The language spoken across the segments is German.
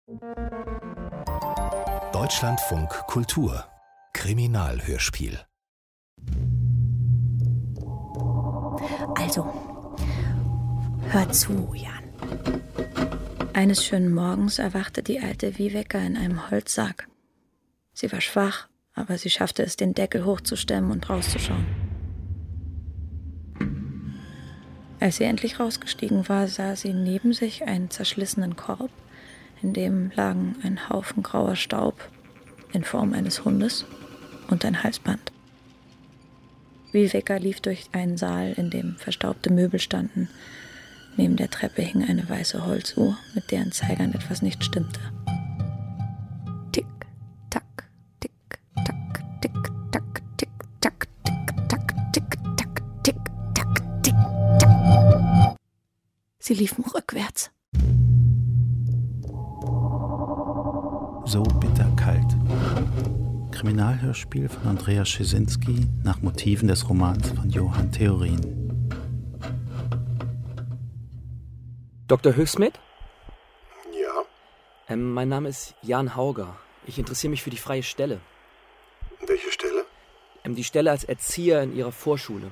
Deutschlandfunk Kultur Kriminalhörspiel. Also, hör zu, Jan. Eines schönen Morgens erwachte die alte Viveka in einem Holzsarg. Sie war schwach, aber sie schaffte es, den Deckel hochzustemmen und rauszuschauen. Als sie endlich rausgestiegen war, sah sie neben sich einen zerschlissenen Korb, in dem lagen ein Haufen grauer Staub in Form eines Hundes und ein Halsband. Viveka lief durch einen Saal, in dem verstaubte Möbel standen. Neben der Treppe hing eine weiße Holzuhr, mit deren Zeigern etwas nicht stimmte. Tick, tack, tick, tack, tick, tack, tick, tack, tick, tack, tick, tack, tick, tack, tick, tack. Sie liefen rückwärts. So bitterkalt. Kriminalhörspiel von Andreas Schisinski nach Motiven des Romans von Johann Theorin. Dr. Höchsmed? Ja? Mein Name ist Jan Hauger. Ich interessiere mich für die freie Stelle. Welche Stelle? Die Stelle als Erzieher in Ihrer Vorschule.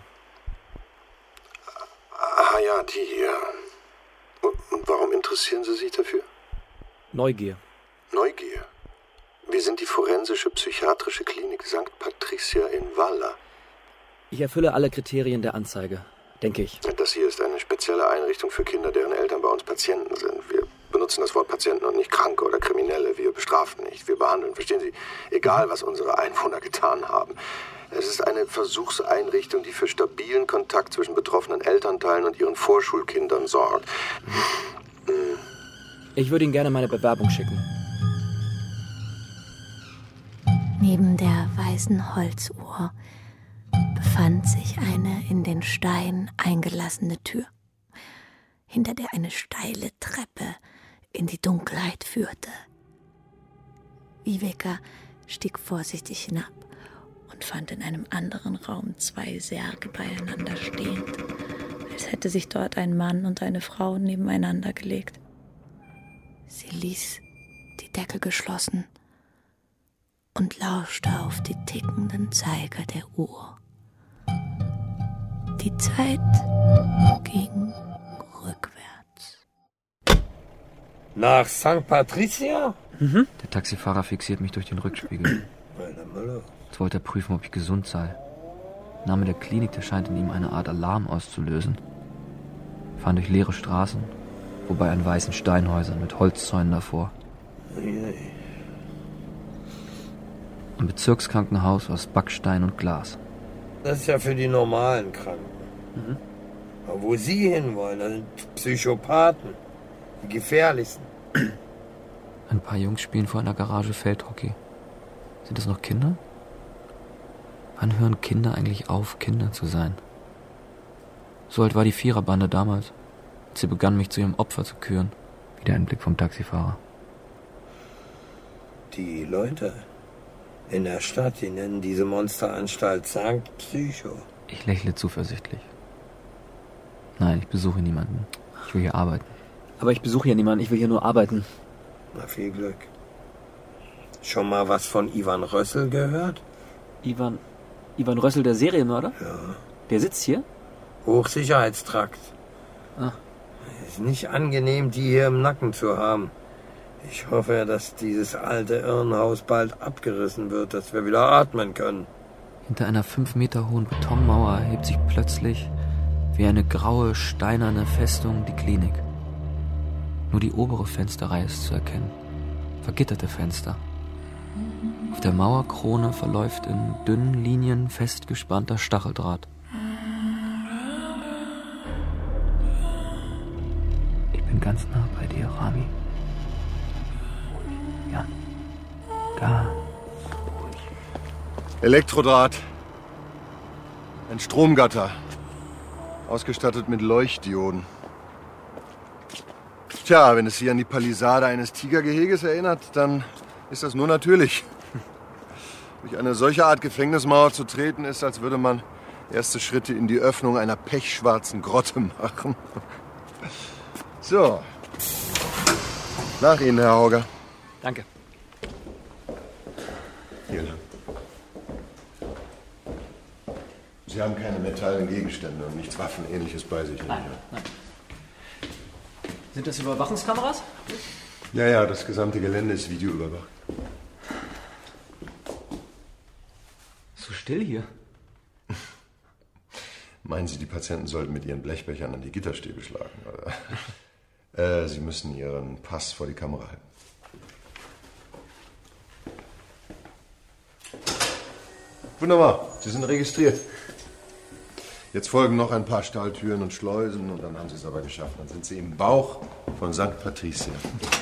Ah ja, die hier. Und warum interessieren Sie sich dafür? Neugier. Neugier? Wir sind die forensische psychiatrische Klinik St. Patricia in Valla. Ich erfülle alle Kriterien der Anzeige, denke ich. Das hier ist eine spezielle Einrichtung für Kinder, deren Eltern bei uns Patienten sind. Wir benutzen das Wort Patienten und nicht Kranke oder Kriminelle. Wir bestrafen nicht, wir behandeln, verstehen Sie? Egal, was unsere Einwohner getan haben. Es ist eine Versuchseinrichtung, die für stabilen Kontakt zwischen betroffenen Elternteilen und ihren Vorschulkindern sorgt. Ich würde Ihnen gerne meine Bewerbung schicken. Neben der weißen Holzuhr befand sich eine in den Stein eingelassene Tür, hinter der eine steile Treppe in die Dunkelheit führte. Viveka stieg vorsichtig hinab und fand in einem anderen Raum 2 Särge beieinander stehend, als hätte sich dort ein Mann und eine Frau nebeneinander gelegt. Sie ließ die Deckel geschlossen und lauschte auf die tickenden Zeiger der Uhr. Die Zeit ging rückwärts. Nach St. Patricia? Der Taxifahrer fixiert mich durch den Rückspiegel. Jetzt wollte er prüfen, ob ich gesund sei. Der Name der Klinik, der scheint in ihm eine Art Alarm auszulösen. Wir fahren durch leere Straßen, wobei an weißen Steinhäusern mit Holzzäunen davor. Ein Bezirkskrankenhaus aus Backstein und Glas. Das ist ja für die normalen Kranken. Aber wo Sie hinwollen, das sind Psychopathen. Die gefährlichsten. Ein paar Jungs spielen vor einer Garage Feldhockey. Sind das noch Kinder? Wann hören Kinder eigentlich auf, Kinder zu sein? So alt war die Viererbande damals, als sie begann, mich zu ihrem Opfer zu küren. Wieder ein Blick vom Taxifahrer. Die Leute in der Stadt, die nennen diese Monsteranstalt St. Psycho. Ich lächle zuversichtlich. Nein, ich besuche niemanden. Ich will hier arbeiten. Aber ich besuche hier niemanden, ich will hier nur arbeiten. Na, viel Glück. Schon mal was von Ivan Rössel gehört? Ivan Rössel, der Serienmörder? Ja. Der sitzt hier? Hochsicherheitstrakt. Ah. Ist nicht angenehm, die hier im Nacken zu haben. Ich hoffe, dass dieses alte Irrenhaus bald abgerissen wird, dass wir wieder atmen können. Hinter einer 5 Meter hohen Betonmauer erhebt sich plötzlich wie eine graue, steinerne Festung die Klinik. Nur die obere Fensterreihe ist zu erkennen. Vergitterte Fenster. Auf der Mauerkrone verläuft in dünnen Linien festgespannter Stacheldraht. Ich bin ganz nah bei dir, Rami. Ja, ganz ruhig. Elektrodraht. Ein Stromgatter. Ausgestattet mit Leuchtdioden. Tja, wenn es Sie an die Palisade eines Tigergeheges erinnert, dann ist das nur natürlich. Durch eine solche Art Gefängnismauer zu treten, ist, als würde man erste Schritte in die Öffnung einer pechschwarzen Grotte machen. So. Nach Ihnen, Herr Hauger. Danke. Hier lang. Sie haben keine metallenen Gegenstände und nichts Waffenähnliches bei sich. Nein. Sind das Überwachungskameras? Ja, das gesamte Gelände ist videoüberwacht. So still hier. Meinen Sie, die Patienten sollten mit ihren Blechbechern an die Gitterstäbe schlagen, oder? Sie müssen Ihren Pass vor die Kamera halten. Wunderbar, Sie sind registriert. Jetzt folgen noch ein paar Stahltüren und Schleusen und dann haben Sie es aber geschafft. Dann sind Sie im Bauch von St. Patricia.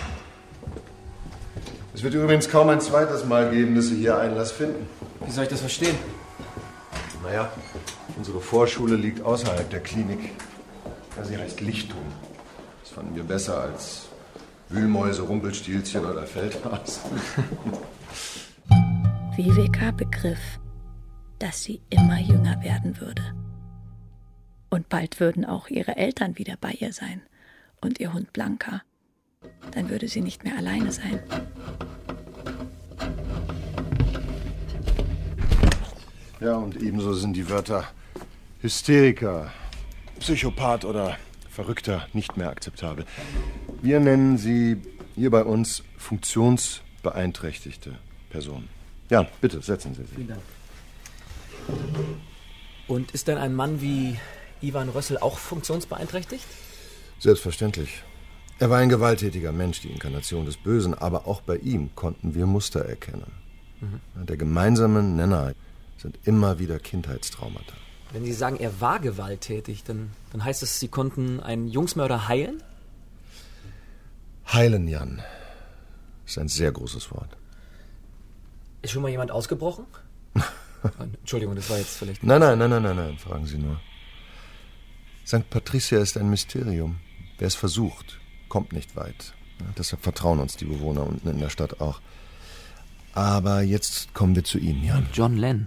Es wird übrigens kaum ein zweites Mal geben, dass Sie hier Einlass finden. Wie soll ich das verstehen? Naja, unsere Vorschule liegt außerhalb der Klinik. Ja, sie heißt Lichtung. Das fanden wir besser als Wühlmäuse, Rumpelstilzchen oder Feldhas. Viveka begriff, dass sie immer jünger werden würde. Und bald würden auch ihre Eltern wieder bei ihr sein und ihr Hund Blanka. Dann würde sie nicht mehr alleine sein. Ja, und ebenso sind die Wörter Hysteriker, Psychopath oder Verrückter nicht mehr akzeptabel. Wir nennen sie hier bei uns funktionsbeeinträchtigte Personen. Ja, bitte, setzen Sie sich. Vielen Dank. Und ist denn ein Mann wie Ivan Rössel auch funktionsbeeinträchtigt? Selbstverständlich. Er war ein gewalttätiger Mensch, die Inkarnation des Bösen, aber auch bei ihm konnten wir Muster erkennen. Der gemeinsame Nenner sind immer wieder Kindheitstraumata. Wenn Sie sagen, er war gewalttätig, dann heißt es, Sie konnten einen Jungsmörder heilen? Heilen, Jan, ist ein sehr großes Wort. Ist schon mal jemand ausgebrochen? Entschuldigung, das war jetzt vielleicht... Nein, fragen Sie nur. St. Patricia ist ein Mysterium. Wer es versucht, kommt nicht weit. Ja, deshalb vertrauen uns die Bewohner unten in der Stadt auch. Aber jetzt kommen wir zu Ihnen, Jan. John Lennon.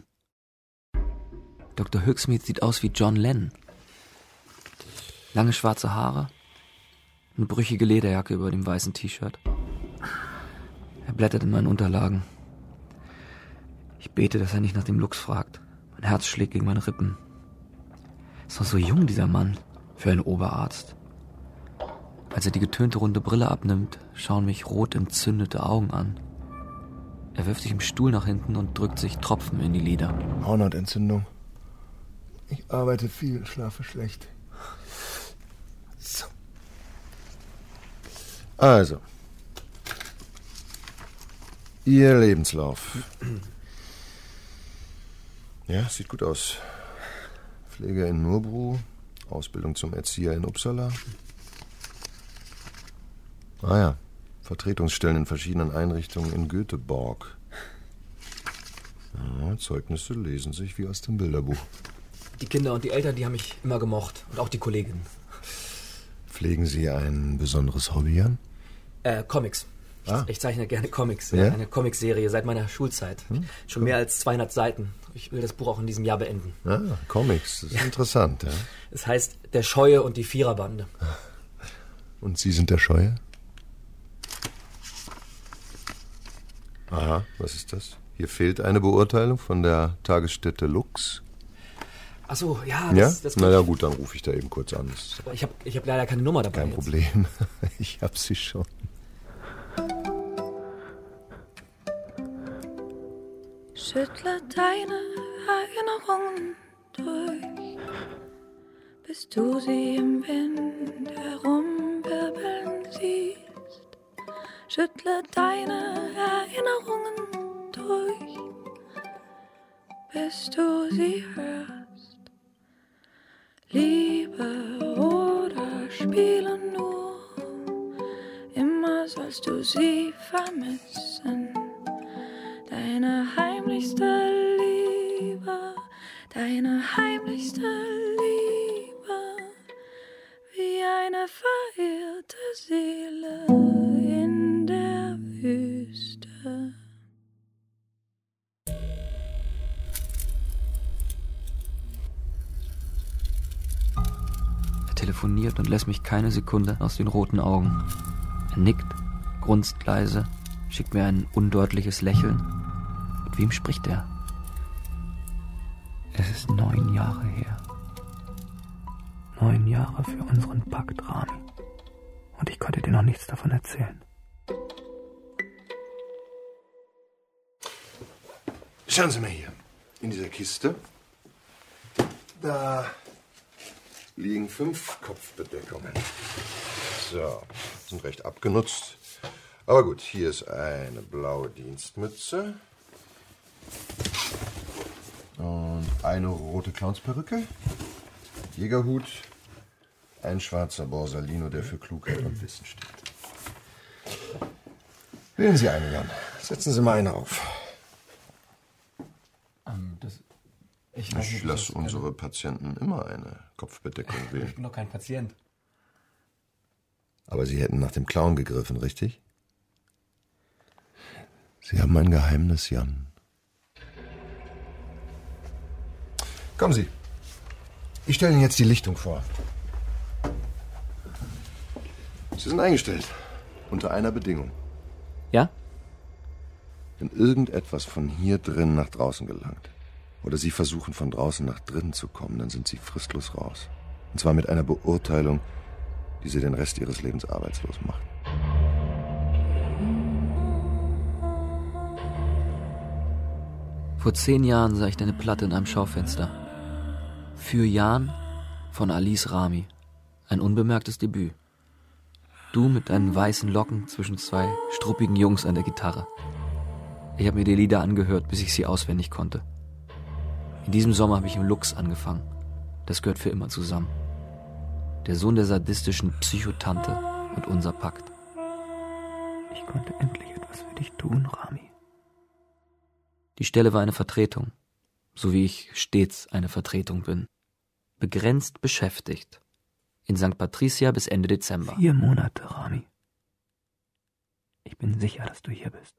Dr. Hooksmeade sieht aus wie John Lennon. Lange schwarze Haare, eine brüchige Lederjacke über dem weißen T-Shirt. Er blättert in meinen Unterlagen. Ich bete, dass er nicht nach dem Lux fragt. Mein Herz schlägt gegen meine Rippen. Ist noch so jung, dieser Mann, für einen Oberarzt. Als er die getönte runde Brille abnimmt, schauen mich rot entzündete Augen an. Er wirft sich im Stuhl nach hinten und drückt sich Tropfen in die Lider. Hornhautentzündung. Ich arbeite viel, schlafe schlecht. So. Also. Ihr Lebenslauf. Ja, sieht gut aus. Pflege in Nurbru, Ausbildung zum Erzieher in Uppsala. Ah ja, Vertretungsstellen in verschiedenen Einrichtungen in Göteborg. Ja, Zeugnisse lesen sich wie aus dem Bilderbuch. Die Kinder und die Eltern, die haben mich immer gemocht. Und auch die Kolleginnen. Pflegen Sie ein besonderes Hobby an? Comics. Ich zeichne gerne Comics. Ja? Eine Comicserie seit meiner Schulzeit. Schon mehr als 200 Seiten. Ich will das Buch auch in diesem Jahr beenden. Ah, Comics, das ist interessant, ja. Es heißt Der Scheue und die Viererbande. Und Sie sind der Scheue? Aha, was ist das? Hier fehlt eine Beurteilung von der Tagesstätte Lux. Ach so, ja. Das Na ja, gut, dann rufe ich da eben kurz an. Ich hab leider keine Nummer dabei. Kein Problem. Ich hab sie schon. Schüttle deine Erinnerungen durch, bis du sie im Wind herumwirbeln siehst. Schüttle deine Erinnerungen durch, bis du sie hörst. Liebe oder spiele nur, immer sollst du sie vermissen. Deine heimlichste Liebe, deine heimlichste Liebe, wie eine verirrte Seele in der Wüste. Er telefoniert und lässt mich keine Sekunde aus den roten Augen. Er nickt, grunzt leise, schickt mir ein undeutliches Lächeln. Mit wem spricht er? Es ist 9 Jahre her. 9 Jahre für unseren Pakt, Rami. Und ich konnte dir noch nichts davon erzählen. Schauen Sie mal hier. In dieser Kiste. Da liegen 5 Kopfbedeckungen. So, sind recht abgenutzt. Aber gut, hier ist eine blaue Dienstmütze. Und eine rote Clownsperücke. Jägerhut. Ein schwarzer Borsalino, der für Klugheit und Wissen steht. Wählen Sie einen, Jan. Setzen Sie mal eine auf. Ich lasse unsere Patienten immer eine Kopfbedeckung wählen. Ich bin doch kein Patient. Aber Sie hätten nach dem Clown gegriffen, richtig? Sie haben ein Geheimnis, Jan. Kommen Sie. Ich stelle Ihnen jetzt die Lichtung vor. Sie sind eingestellt. Unter einer Bedingung. Ja? Wenn irgendetwas von hier drin nach draußen gelangt oder Sie versuchen, von draußen nach drinnen zu kommen, dann sind Sie fristlos raus. Und zwar mit einer Beurteilung, die Sie den Rest Ihres Lebens arbeitslos macht. Vor 10 Jahren sah ich deine Platte in einem Schaufenster. Für Jan von Alice Rami. Ein unbemerktes Debüt. Du mit deinen weißen Locken zwischen 2 struppigen Jungs an der Gitarre. Ich habe mir die Lieder angehört, bis ich sie auswendig konnte. In diesem Sommer habe ich im Lux angefangen. Das gehört für immer zusammen. Der Sohn der sadistischen Psychotante und unser Pakt. Ich konnte endlich etwas für dich tun, Rami. Die Stelle war eine Vertretung, so wie ich stets eine Vertretung bin. Begrenzt beschäftigt. In St. Patricia bis Ende Dezember. 4 Monate, Rami. Ich bin sicher, dass du hier bist.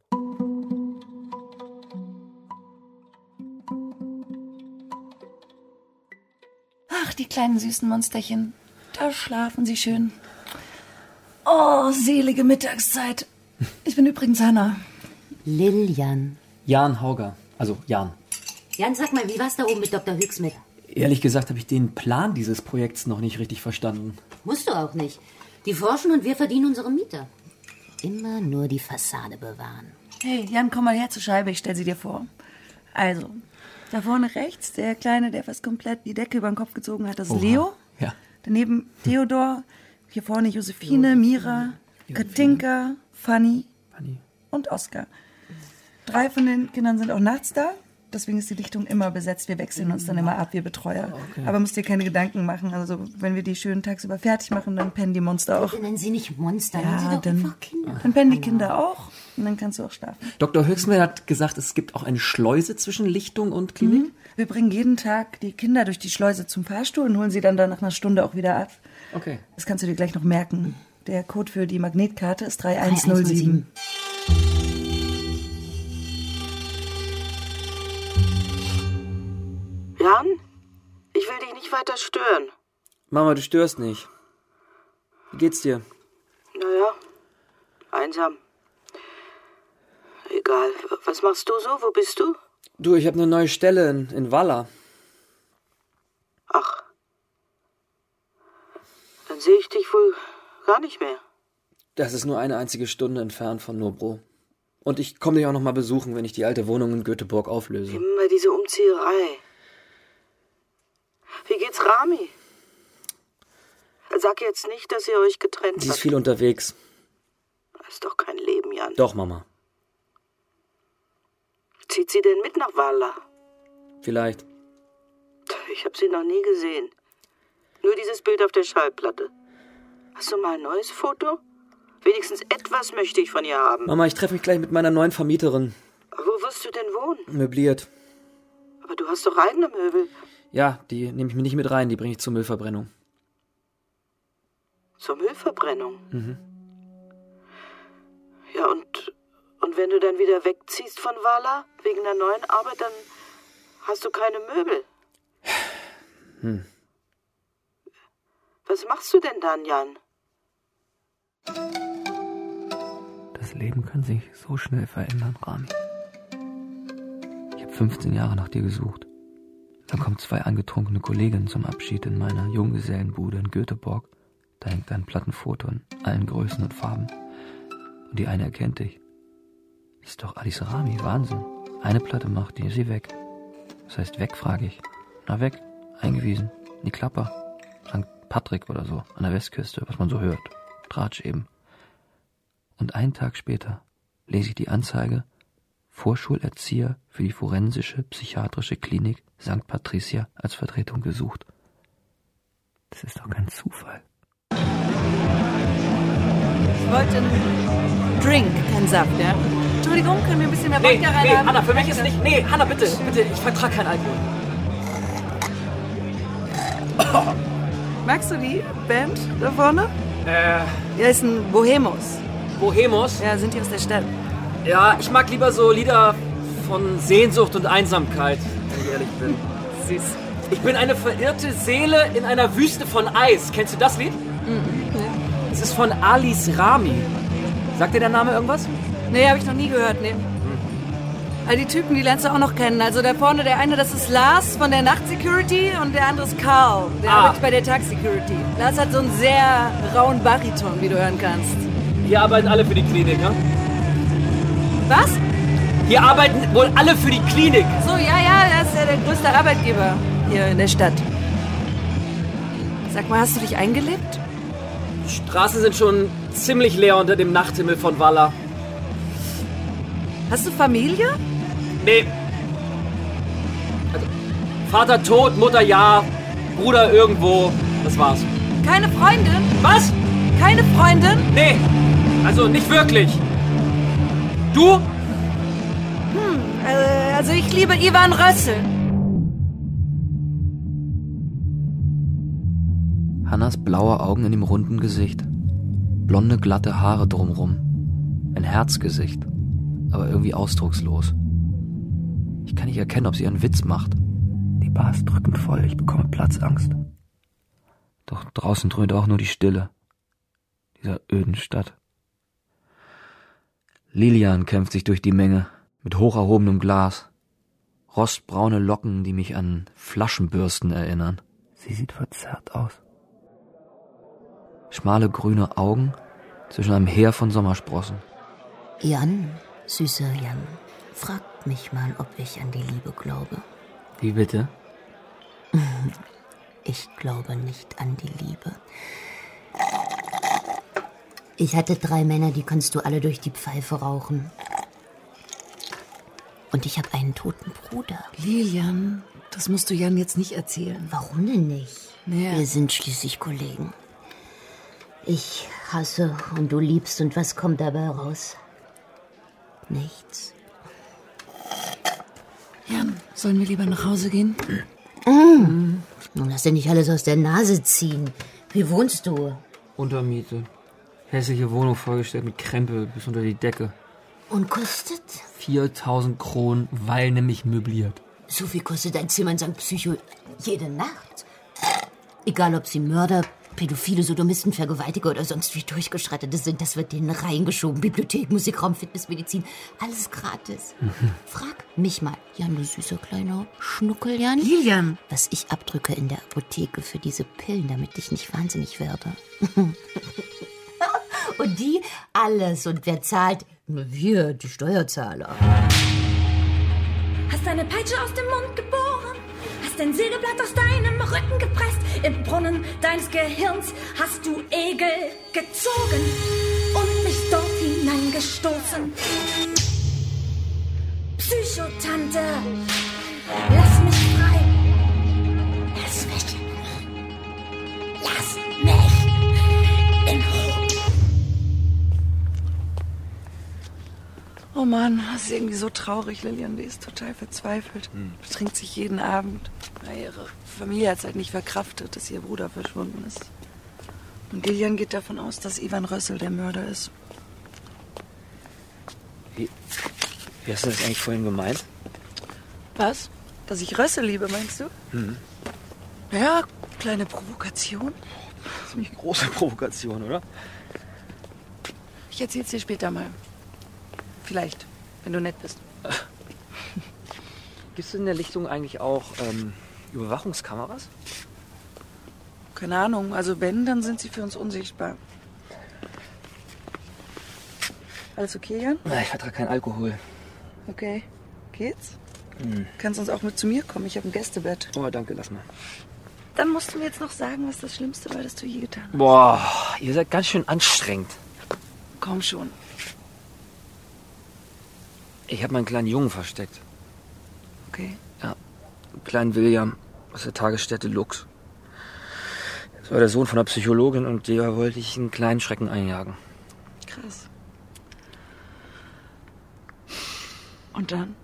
Ach, die kleinen süßen Monsterchen. Da schlafen sie schön. Oh, selige Mittagszeit. Ich bin übrigens Hanna. Lilian. Jan Hauger. Also Jan. Jan, sag mal, wie war's da oben mit Dr. Hüxmit? Ehrlich gesagt habe ich den Plan dieses Projekts noch nicht richtig verstanden. Musst du auch nicht. Die forschen und wir verdienen unsere Miete. Immer nur die Fassade bewahren. Hey, Jan, komm mal her zur Scheibe, ich stell sie dir vor. Also, da vorne rechts, der Kleine, der fast komplett die Decke über den Kopf gezogen hat, das ist Leo. Ja. Daneben Theodor, hier vorne Josephine, Mira, Katinka, Fanny und Oskar. 3 von den Kindern sind auch nachts da. Deswegen ist die Lichtung immer besetzt. Wir wechseln uns dann immer ab, wir Betreuer. Okay. Aber musst dir keine Gedanken machen. Also wenn wir die schön tagsüber fertig machen, dann pennen die Monster auch. Bitte nennen Sie nicht Monster, ja, nennen Sie doch dann, einfach Kinder. Dann pennen die Kinder auch und dann kannst du auch schlafen. Dr. Höchstmann hat gesagt, es gibt auch eine Schleuse zwischen Lichtung und Klinik. Wir bringen jeden Tag die Kinder durch die Schleuse zum Fahrstuhl und holen sie dann nach einer Stunde auch wieder ab. Okay. Das kannst du dir gleich noch merken. Der Code für die Magnetkarte ist 3107. Jan, ich will dich nicht weiter stören. Mama, du störst nicht. Wie geht's dir? Naja, einsam. Egal. Was machst du so? Wo bist du? Du, ich habe eine neue Stelle in Walla. Ach. Dann sehe ich dich wohl gar nicht mehr. Das ist nur eine einzige Stunde entfernt von Nobro. Und ich komme dich auch noch mal besuchen, wenn ich die alte Wohnung in Göteborg auflöse. Immer diese Umzieherei. Wie geht's Rami? Sag jetzt nicht, dass ihr euch getrennt habt. Sie ist viel unterwegs. Das ist doch kein Leben, Jan. Doch, Mama. Zieht sie denn mit nach Walla? Vielleicht. Ich habe sie noch nie gesehen. Nur dieses Bild auf der Schallplatte. Hast du mal ein neues Foto? Wenigstens etwas möchte ich von ihr haben. Mama, ich treffe mich gleich mit meiner neuen Vermieterin. Wo wirst du denn wohnen? Möbliert. Aber du hast doch eigene Möbel. Ja, die nehme ich mir nicht mit rein, die bringe ich zur Müllverbrennung. Zur Müllverbrennung? Mhm. Ja, und wenn du dann wieder wegziehst von Walla, wegen der neuen Arbeit, dann hast du keine Möbel. Was machst du denn dann, Jan? Das Das Leben kann sich so schnell verändern, Rami. Ich habe 15 Jahre nach dir gesucht. Dann kommen 2 angetrunkene Kolleginnen zum Abschied in meiner Junggesellenbude in Göteborg. Da hängt ein Plattenfoto in allen Größen und Farben. Und die eine erkennt dich. Das ist doch Alice Rami, Wahnsinn. Eine Platte macht, die ist sie weg. Das heißt weg, frage ich. Na weg, eingewiesen. In die Klapper. St. Patrick oder so, an der Westküste, was man so hört. Tratsch eben. Und einen Tag später lese ich die Anzeige: Vorschulerzieher für die forensische psychiatrische Klinik St. Patricia als Vertretung gesucht. Das ist doch kein Zufall. Ich wollte einen Drink, keinen Saft, ja? Entschuldigung, können wir ein bisschen mehr Wodka rein haben? Hanna, für mich ist nicht... Nee, Hanna, bitte, ich vertrage keinen Alkohol. Magst du die Band da vorne? Die heißen Bohemos. Bohemos? Ja, sind die aus der Stadt. Ja, ich mag lieber so Lieder von Sehnsucht und Einsamkeit, wenn ich ehrlich bin. Süß. Ich bin eine verirrte Seele in einer Wüste von Eis. Kennst du das Lied? Es ist von Alice Rami. Sagt dir der Name irgendwas? Nee, habe ich noch nie gehört, nee. All die Typen, die lernst du auch noch kennen. Also da vorne, der eine, das ist Lars von der Nachtsecurity und der andere ist Karl, der arbeitet bei der Tagsecurity. Lars hat so einen sehr rauen Bariton, wie du hören kannst. Hier arbeiten alle für die Klinik, ne? Was? Hier arbeiten wohl alle für die Klinik. So, ja, er ist ja der größte Arbeitgeber hier in der Stadt. Sag mal, hast du dich eingelebt? Die Straßen sind schon ziemlich leer unter dem Nachthimmel von Walla. Hast du Familie? Nee. Also, Vater tot, Mutter ja, Bruder irgendwo. Das war's. Keine Freundin? Was? Keine Freundin? Nee. Also nicht wirklich. Du? Also ich liebe Ivan Rössel. Hannas blaue Augen in dem runden Gesicht. Blonde, glatte Haare drumrum. Ein Herzgesicht, aber irgendwie ausdruckslos. Ich kann nicht erkennen, ob sie einen Witz macht. Die Bar ist drückend voll, ich bekomme Platzangst. Doch draußen dröhnt auch nur die Stille dieser öden Stadt. Lilian kämpft sich durch die Menge, mit hoch erhobenem Glas. Rostbraune Locken, die mich an Flaschenbürsten erinnern. Sie sieht verzerrt aus. Schmale grüne Augen zwischen einem Heer von Sommersprossen. Jan, süßer Jan, fragt mich mal, ob ich an die Liebe glaube. Wie bitte? Ich glaube nicht an die Liebe. Ich hatte 3 Männer, die kannst du alle durch die Pfeife rauchen. Und ich habe einen toten Bruder. Lilian, das musst du Jan jetzt nicht erzählen. Warum denn nicht? Naja. Wir sind schließlich Kollegen. Ich hasse und du liebst und was kommt dabei raus? Nichts. Jan, sollen wir lieber nach Hause gehen? Nun lass dir nicht alles aus der Nase ziehen. Wie wohnst du? Untermiete. Hässliche Wohnung vollgestellt mit Krempel bis unter die Decke. Und kostet? 4.000 Kronen, weil nämlich möbliert. So viel kostet ein Zimmer in St. Psycho jede Nacht. Egal, ob sie Mörder, Pädophile, Sodomisten, Vergewaltiger oder sonst wie Durchgeschreitete sind, das wird denen reingeschoben. Bibliothek, Musikraum, Fitness, Medizin, alles gratis. Frag mich mal, Jan, du süßer kleiner Schnuckel-Jan. Lilian! Was ich abdrücke in der Apotheke für diese Pillen, damit ich nicht wahnsinnig werde. Und die alles. Und wer zahlt? Wir, die Steuerzahler. Hast deine Peitsche aus dem Mund geboren, hast dein Sägeblatt aus deinem Rücken gepresst, im Brunnen deines Gehirns hast du Egel gezogen und mich dort hineingestoßen. Psychotante, lass mich frei. Lass mich. Lass mich in Ruhe. Oh Mann, das ist irgendwie so traurig, Lilian. Die ist total verzweifelt. Betrinkt sich jeden Abend. Ihre Familie hat es halt nicht verkraftet, dass ihr Bruder verschwunden ist. Und Lilian geht davon aus, dass Ivan Rössel der Mörder ist. Wie hast du das eigentlich vorhin gemeint? Was? Dass ich Rössel liebe, meinst du? Ja, kleine Provokation. Ziemlich große Provokation, oder? Ich erzähl's dir später mal. Vielleicht, wenn du nett bist. Gibt es in der Lichtung eigentlich auch Überwachungskameras? Keine Ahnung, also wenn, dann sind sie für uns unsichtbar. Alles okay, Jan? Na, ich vertrage keinen Alkohol. Okay. Geht's? Kannst uns auch mit zu mir kommen, ich habe ein Gästebett. Oh, danke, lass mal. Dann musst du mir jetzt noch sagen, was das Schlimmste war, das du je getan hast. Boah, ihr seid ganz schön anstrengend. Komm schon. Ich habe meinen kleinen Jungen versteckt. Okay. Ja, einen kleinen William aus der Tagesstätte Lux. Das war der Sohn von einer Psychologin und der wollte ich einen kleinen Schrecken einjagen. Krass. Und dann?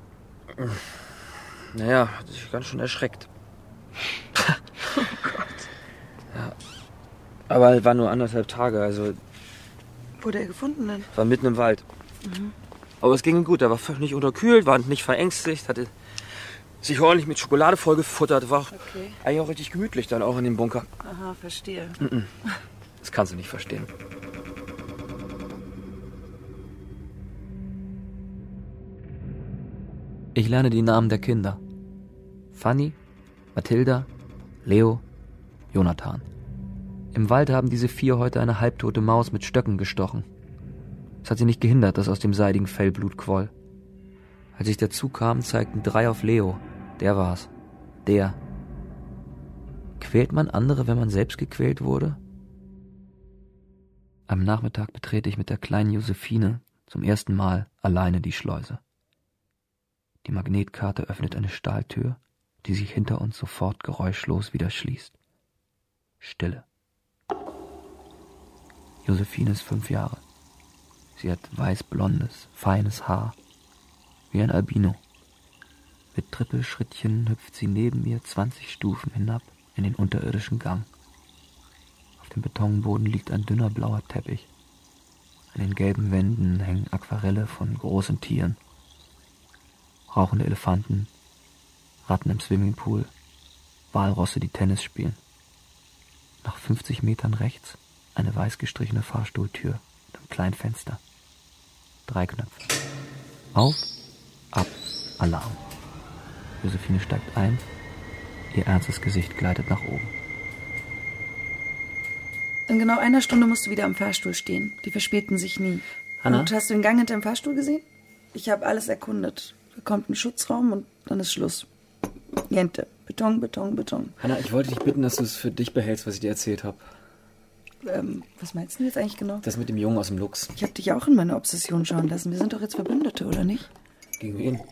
Naja, hat sich ganz schön erschreckt. Oh Gott. Ja. Aber war nur 1,5 Tage, also... Wurde er gefunden denn? War mitten im Wald. Aber es ging ihm gut, er war nicht unterkühlt, war nicht verängstigt, hatte sich ordentlich mit Schokolade vollgefuttert, war eigentlich auch richtig gemütlich dann auch in dem Bunker. Aha, verstehe. Das kannst du nicht verstehen. Ich lerne die Namen der Kinder. Fanny, Mathilda, Leo, Jonathan. Im Wald haben diese 4 heute eine halbtote Maus mit Stöcken gestochen. Es hat sie nicht gehindert, dass aus dem seidigen Fell Blut quoll. Als ich dazu kam, zeigten 3 auf Leo. Der war's. Der. Quält man andere, wenn man selbst gequält wurde? Am Nachmittag betrete ich mit der kleinen Josephine zum ersten Mal alleine die Schleuse. Die Magnetkarte öffnet eine Stahltür, die sich hinter uns sofort geräuschlos wieder schließt. Stille. Josephine ist 5 Jahre. Sie hat weißblondes, feines Haar, wie ein Albino. Mit Trippelschrittchen hüpft sie neben mir 20 Stufen hinab in den unterirdischen Gang. Auf dem Betonboden liegt ein dünner blauer Teppich. An den gelben Wänden hängen Aquarelle von großen Tieren. Rauchende Elefanten, Ratten im Swimmingpool, Walrosse, die Tennis spielen. Nach 50 Metern rechts eine weiß gestrichene Fahrstuhltür mit einem kleinen Fenster. 3 Knöpfe. Auf, ab, Alarm. Josephine steigt ein, ihr ernstes Gesicht gleitet nach oben. In genau 1 Stunde musst du wieder am Fahrstuhl stehen. Die verspäten sich nie. Hanna? Und hast du den Gang hinter dem Fahrstuhl gesehen? Ich habe alles erkundet. Da kommt ein Schutzraum und dann ist Schluss. Niente. Beton, Beton, Beton. Hanna, ich wollte dich bitten, dass du es für dich behältst, was ich dir erzählt habe. Was meinst du jetzt eigentlich genau? Das mit dem Jungen aus dem Lux. Ich habe dich auch in meine Obsession schauen lassen. Wir sind doch jetzt Verbündete, oder nicht? Gegen wen?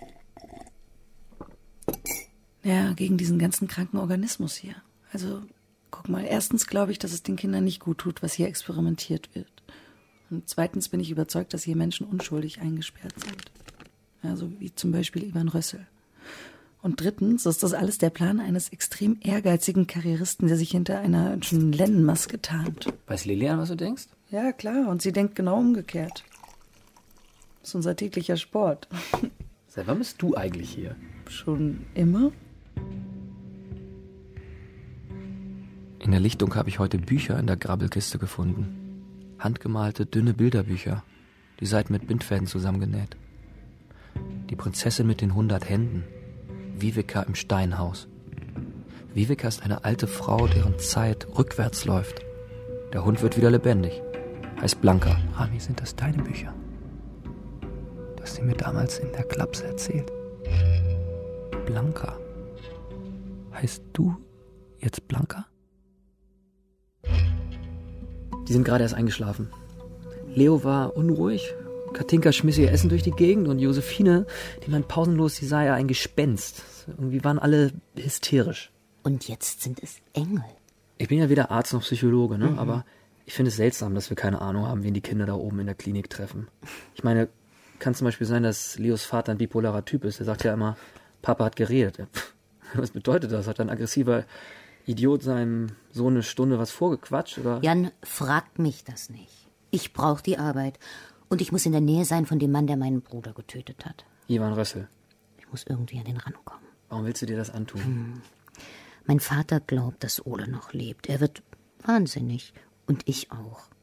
Ja, gegen diesen ganzen kranken Organismus hier. Also, guck mal, erstens glaube ich, dass es den Kindern nicht gut tut, was hier experimentiert wird. Und zweitens bin ich überzeugt, dass hier Menschen unschuldig eingesperrt sind. Also wie zum Beispiel Ivan Rössel. Und drittens ist das alles der Plan eines extrem ehrgeizigen Karrieristen, der sich hinter einer Lennenmaske tarnt. Weiß Lilian, was du denkst? Ja, klar. Und sie denkt genau umgekehrt. Das ist unser täglicher Sport. Seit wann bist du eigentlich hier? Schon immer? In der Lichtung habe ich heute Bücher in der Grabbelkiste gefunden. Handgemalte, dünne Bilderbücher, die Seiten mit Bindfäden zusammengenäht. Die Prinzessin mit den 100 Händen. Viveka im Steinhaus. Viveka ist eine alte Frau, deren Zeit rückwärts läuft. Der Hund wird wieder lebendig. Heißt Blanka. Rami, sind das deine Bücher? Du hast sie mir damals in der Klapse erzählt. Blanka. Heißt du jetzt Blanka? Die sind gerade erst eingeschlafen. Leo war unruhig. Katinka schmiss ihr Essen durch die Gegend und Josephine, die meint pausenlos, sie sei ja ein Gespenst. Irgendwie waren alle hysterisch. Und jetzt sind es Engel. Ich bin ja weder Arzt noch Psychologe, ne? Aber ich finde es seltsam, dass wir keine Ahnung haben, wen die Kinder da oben in der Klinik treffen. Ich meine, kann zum Beispiel sein, dass Leos Vater ein bipolarer Typ ist. Er sagt ja immer, Papa hat geredet. Was bedeutet das? Hat ein aggressiver Idiot seinem Sohn eine Stunde was vorgequatscht? Oder? Jan, fragt mich das nicht. Ich brauche die Arbeit. Und ich muss in der Nähe sein von dem Mann, der meinen Bruder getötet hat. Ivan Rössel. Ich muss irgendwie an den rankommen. Warum willst du dir das antun? Mein Vater glaubt, dass Ole noch lebt. Er wird wahnsinnig. Und ich auch.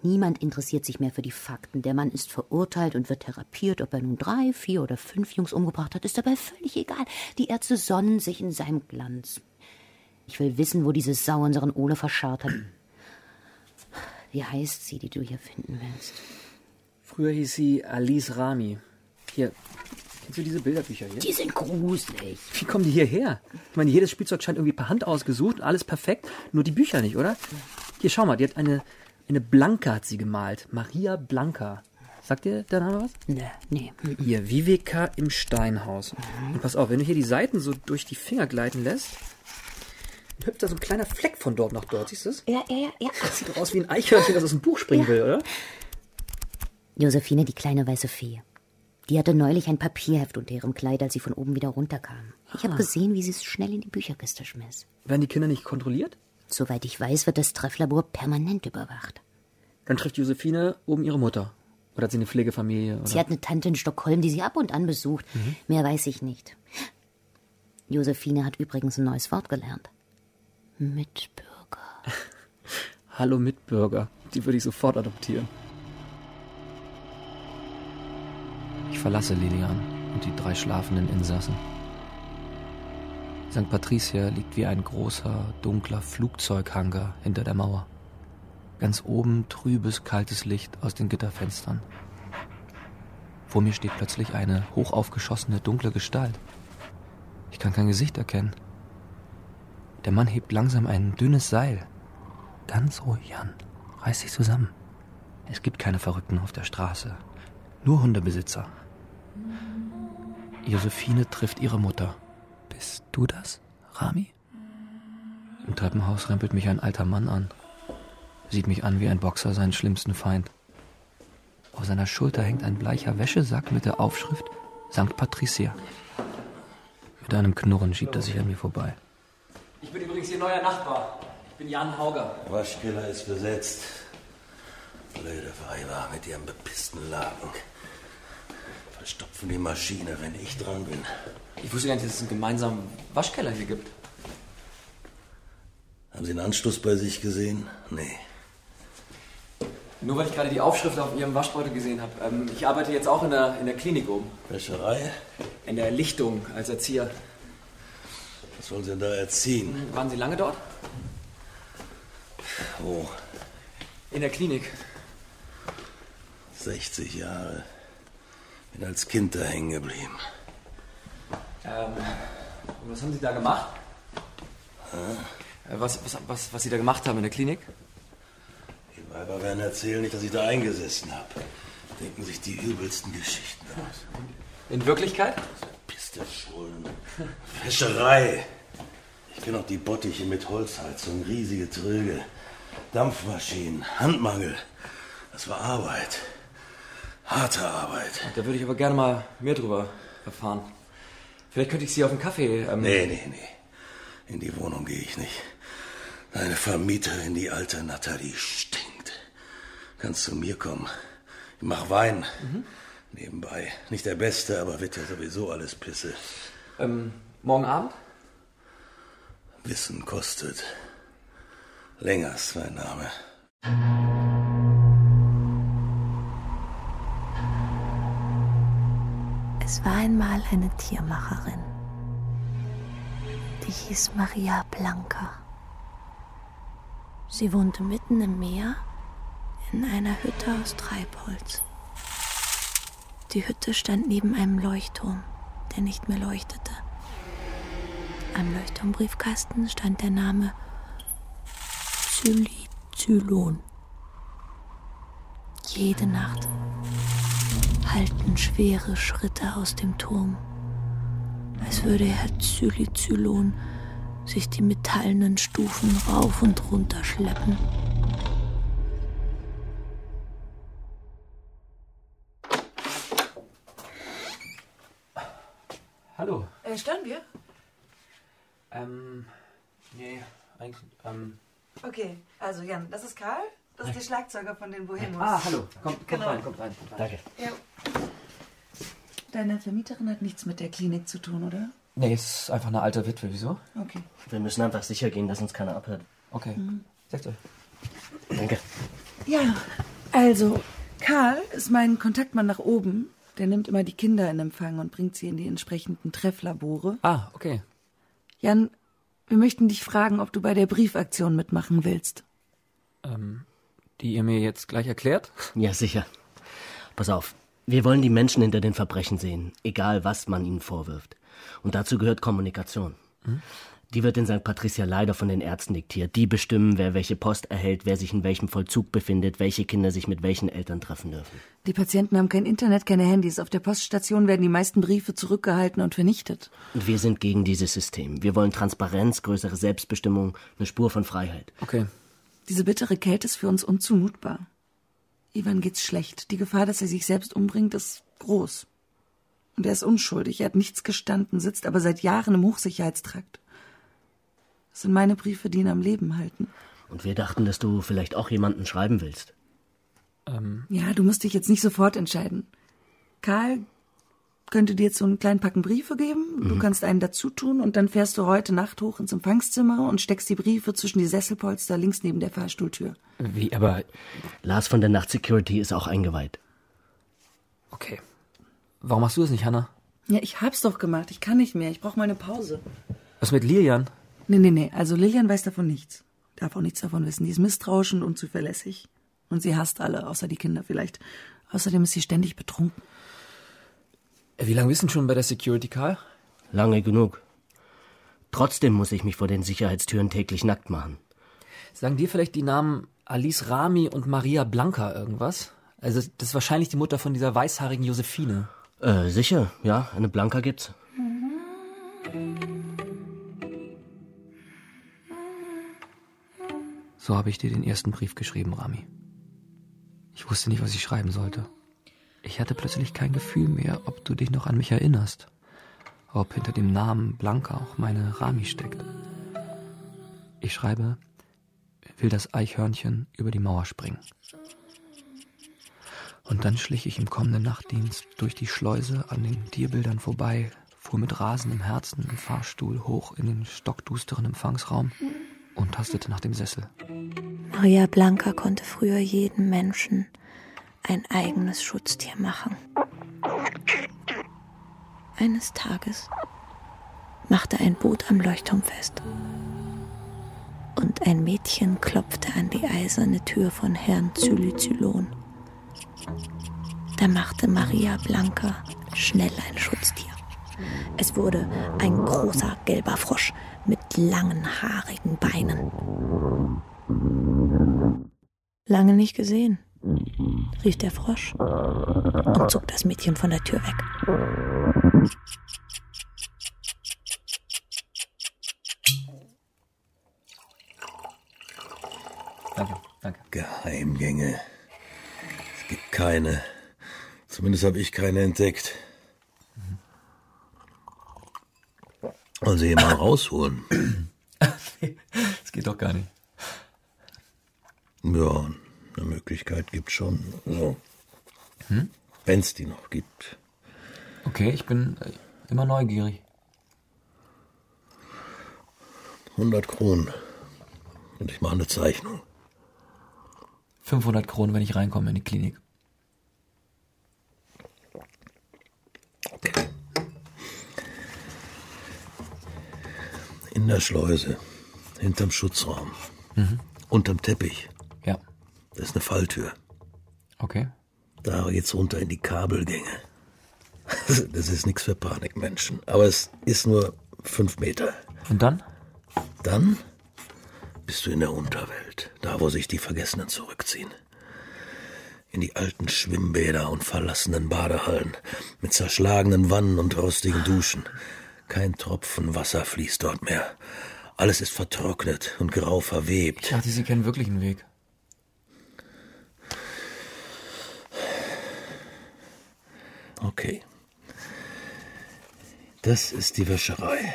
Niemand interessiert sich mehr für die Fakten. Der Mann ist verurteilt und wird therapiert. Ob er nun 3, 4 oder 5 Jungs umgebracht hat, ist dabei völlig egal. Die Ärzte sonnen sich in seinem Glanz. Ich will wissen, wo diese Sau unseren Ole verscharrt hat. Wie heißt sie, die du hier finden willst? Früher hieß sie Alice Ramy. Hier, kennst du diese Bilderbücher hier? Die sind gruselig. Wie kommen die hierher? Ich meine, jedes Spielzeug scheint irgendwie per Hand ausgesucht, alles perfekt, nur die Bücher nicht, oder? Hier, schau mal, die hat eine Blanca hat sie gemalt. Maria Blanca. Sagt dir der Name was? Nee. Hier, Viveka im Steinhaus. Und pass auf, wenn du hier die Seiten so durch die Finger gleiten lässt, dann hüpft da so ein kleiner Fleck von dort nach dort, siehst du das? Ja. Das sieht doch aus wie ein Eichhörnchen, das aus dem Buch springen will, oder? Josephine, die kleine weiße Fee. Die hatte neulich ein Papierheft unter ihrem Kleid, als sie von oben wieder runterkam. Ich habe gesehen, wie sie es schnell in die Bücherkiste schmiss. Werden die Kinder nicht kontrolliert? Soweit ich weiß, wird das Trefflabor permanent überwacht. Dann trifft Josephine oben ihre Mutter. Oder hat sie eine Pflegefamilie? Oder? Sie hat eine Tante in Stockholm, die sie ab und an besucht. Mehr weiß ich nicht. Josephine hat übrigens ein neues Wort gelernt. Mitbürger. Hallo Mitbürger. Die würde ich sofort adoptieren. Ich verlasse Lilian und die 3 schlafenden Insassen. St. Patricia liegt wie ein großer, dunkler Flugzeughangar hinter der Mauer. Ganz oben trübes, kaltes Licht aus den Gitterfenstern. Vor mir steht plötzlich eine hochaufgeschossene, dunkle Gestalt. Ich kann kein Gesicht erkennen. Der Mann hebt langsam ein dünnes Seil. Ganz ruhig, Jan. Reiß dich zusammen. Es gibt keine Verrückten auf der Straße. Nur Hundebesitzer. Josephine trifft ihre Mutter. Bist du das, Ramy? Im Treppenhaus rempelt mich ein alter Mann an. Sieht mich an wie ein Boxer seinen schlimmsten Feind. Auf seiner Schulter hängt ein bleicher Wäschesack mit der Aufschrift St. Patricia. Mit einem Knurren schiebt er sich an mir vorbei. Ich bin übrigens Ihr neuer Nachbar. Ich bin Jan Hauger. Waschkeller ist besetzt. Blöde Weiber mit ihrem bepissten Laken. Verstopfen die Maschine, wenn ich dran bin. Ich wusste gar nicht, dass es einen gemeinsamen Waschkeller hier gibt. Haben Sie einen Anstoß bei sich gesehen? Nee. Nur weil ich gerade die Aufschrift auf Ihrem Waschbeutel gesehen habe. Ich arbeite jetzt auch in der Klinik oben. Wäscherei? In der Lichtung als Erzieher. Was wollen Sie denn da erziehen? Waren Sie lange dort? Wo? In der Klinik. 60 Jahre. Bin als Kind da hängen geblieben. Und was haben Sie da gemacht? Was Sie da gemacht haben in der Klinik? Die Weiber werden erzählen nicht, dass ich da eingesessen habe. Denken sich die übelsten Geschichten aus. In Wirklichkeit? Piste Schulden. Wäscherei. Ich kenne auch die Bottiche mit Holzheizung, riesige Tröge, Dampfmaschinen, Handmangel. Das war Arbeit. Harte Arbeit. Da würde ich aber gerne mal mehr drüber erfahren. Vielleicht könnte ich Sie auf einen Kaffee... Nee. In die Wohnung gehe ich nicht. Deine Vermieterin, die alte Nathalie, stinkt. Kannst zu mir kommen. Ich mach Wein. Nebenbei. Nicht der Beste, aber wird ja sowieso alles Pisse. Morgen Abend? Wissen kostet. Längers, mein Name. Es war einmal eine Tiermacherin. Die hieß Maria Blanca. Sie wohnte mitten im Meer in einer Hütte aus Treibholz. Die Hütte stand neben einem Leuchtturm, der nicht mehr leuchtete. Am Leuchtturmbriefkasten stand der Name Zylon. Jede Nacht hallten schwere Schritte aus dem Turm, als würde Herr Zylon sich die metallenen Stufen rauf und runter schleppen. Hallo. Stören wir? Nee, eigentlich, Okay, also Jan, das ist Karl, das ist der Schlagzeuger von den Bohemos. Hallo. Kommt rein. Danke. Ja. Deine Vermieterin hat nichts mit der Klinik zu tun, oder? Nee, es ist einfach eine alte Witwe. Wieso? Okay. Wir müssen einfach sicher gehen, dass uns keiner abhört. Okay. Setzt euch. Danke. Ja, Also, Karl ist mein Kontaktmann nach oben. Der nimmt immer die Kinder in Empfang und bringt sie in die entsprechenden Trefflabore. Ah, okay. Jan, wir möchten dich fragen, ob du bei der Briefaktion mitmachen willst. Die ihr mir jetzt gleich erklärt? Ja, sicher. Pass auf, wir wollen die Menschen hinter den Verbrechen sehen, egal was man ihnen vorwirft. Und dazu gehört Kommunikation. Die wird in St. Patricia leider von den Ärzten diktiert. Die bestimmen, wer welche Post erhält, wer sich in welchem Vollzug befindet, welche Kinder sich mit welchen Eltern treffen dürfen. Die Patienten haben kein Internet, keine Handys. Auf der Poststation werden die meisten Briefe zurückgehalten und vernichtet. Und wir sind gegen dieses System. Wir wollen Transparenz, größere Selbstbestimmung, eine Spur von Freiheit. Okay. Diese bittere Kälte ist für uns unzumutbar. Ivan geht's schlecht. Die Gefahr, dass er sich selbst umbringt, ist groß. Und er ist unschuldig. Er hat nichts gestanden, sitzt aber seit Jahren im Hochsicherheitstrakt. Das sind meine Briefe, die ihn am Leben halten. Und wir dachten, dass du vielleicht auch jemanden schreiben willst. Ja, du musst dich jetzt nicht sofort entscheiden. Karl könnte dir jetzt so einen kleinen Packen Briefe geben. Du kannst einen dazu tun und dann fährst du heute Nacht hoch ins Empfangszimmer und steckst die Briefe zwischen die Sesselpolster links neben der Fahrstuhltür. Wie, aber... Lars von der Nachtsecurity ist auch eingeweiht. Okay. Warum machst du das nicht, Hanna? Ja, ich hab's doch gemacht. Ich kann nicht mehr. Ich brauche mal eine Pause. Was mit Lilian? Nee. Also Lilian weiß davon nichts. Darf auch nichts davon wissen. Die ist misstrauisch und unzuverlässig. Und sie hasst alle, außer die Kinder vielleicht. Außerdem ist sie ständig betrunken. Wie lange bist du schon bei der Security, Karl? Lange genug. Trotzdem muss ich mich vor den Sicherheitstüren täglich nackt machen. Sagen dir vielleicht die Namen Alice Rami und Maria Blanca irgendwas? Also das ist wahrscheinlich die Mutter von dieser weißhaarigen Josephine. Sicher, ja. Eine Blanca gibt's. So habe ich dir den ersten Brief geschrieben, Rami. Ich wusste nicht, was ich schreiben sollte. Ich hatte plötzlich kein Gefühl mehr, ob du dich noch an mich erinnerst. Ob hinter dem Namen Blanca auch meine Rami steckt. Ich schreibe, will das Eichhörnchen über die Mauer springen. Und dann schlich ich im kommenden Nachtdienst durch die Schleuse an den Tierbildern vorbei, fuhr mit rasendem Herzen im Fahrstuhl hoch in den stockdusteren Empfangsraum und tastete nach dem Sessel. Maria Blanca konnte früher jedem Menschen ein eigenes Schutztier machen. Eines Tages machte ein Boot am Leuchtturm fest. Und ein Mädchen klopfte an die eiserne Tür von Herrn Zylycylon. Da machte Maria Blanca schnell ein Schutztier. Es wurde ein großer gelber Frosch mit langen, haarigen Beinen. Lange nicht gesehen, rief der Frosch und zog das Mädchen von der Tür weg. Danke. Geheimgänge. Es gibt keine. Zumindest habe ich keine entdeckt. Wollen Sie hier mal rausholen? Das geht doch gar nicht. Ja, eine Möglichkeit gibt's schon. So. Wenn's die noch gibt. Okay, ich bin immer neugierig. 100 Kronen. Und ich mache eine Zeichnung. 500 Kronen, wenn ich reinkomme in die Klinik. Okay. In der Schleuse, hinterm Schutzraum, unterm Teppich. Ja. Das ist eine Falltür. Okay. Da geht's runter in die Kabelgänge. Das ist nichts für Panikmenschen. Aber es ist nur 5 Meter. Und dann? Dann bist du in der Unterwelt. Da, wo sich die Vergessenen zurückziehen. In die alten Schwimmbäder und verlassenen Badehallen. Mit zerschlagenen Wannen und rostigen Duschen. Kein Tropfen Wasser fließt dort mehr. Alles ist vertrocknet und grau verwebt. Ich dachte, Sie kennen wirklich einen Weg. Okay. Das ist die Wäscherei.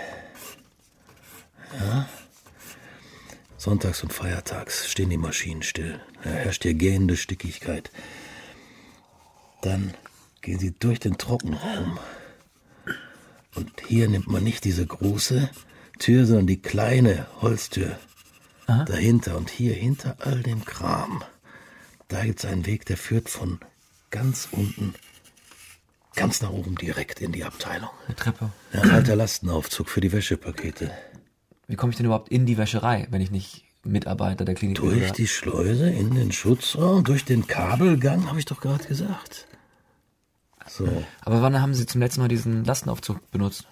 Ja. Sonntags und feiertags stehen die Maschinen still. Da herrscht hier gähnende Stickigkeit. Dann gehen sie durch den Trockenraum. Und hier nimmt man nicht diese große Tür, sondern die kleine Holztür. Dahinter und hier, hinter all dem Kram, Da gibt's einen Weg, der führt von ganz unten ganz nach oben direkt in die Abteilung. Eine Treppe. Ja, ein alter Lastenaufzug für die Wäschepakete. Wie komme ich denn überhaupt in die Wäscherei, wenn ich nicht Mitarbeiter der Klinik bin? Durch die Schleuse, in den Schutzraum, durch den Kabelgang, habe ich doch gerade gesagt. So. Aber wann haben Sie zum letzten Mal diesen Lastenaufzug benutzt?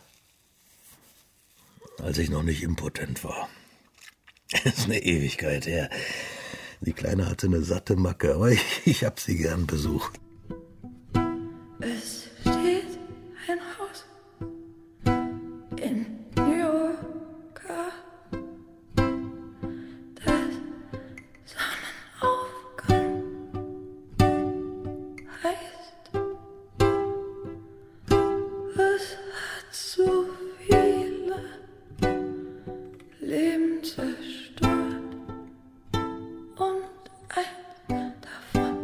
Als ich noch nicht impotent war. Das ist eine Ewigkeit her. Die Kleine hatte eine satte Macke, aber ich hab sie gern besucht. Es steht ein Haus in New York. Das Sonnenaufgang heißt, es hat so viele Leben zerstört. Und ein davon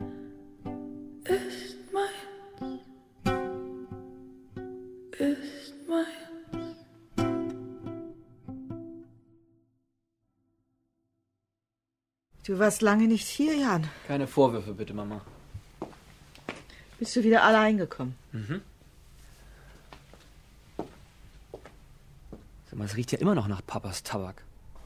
ist meins. Ist meins. Du warst lange nicht hier, Jan. Keine Vorwürfe, bitte, Mama. Bist du wieder allein gekommen? Mhm. Sag mal, es riecht ja immer noch nach Papas Tabak.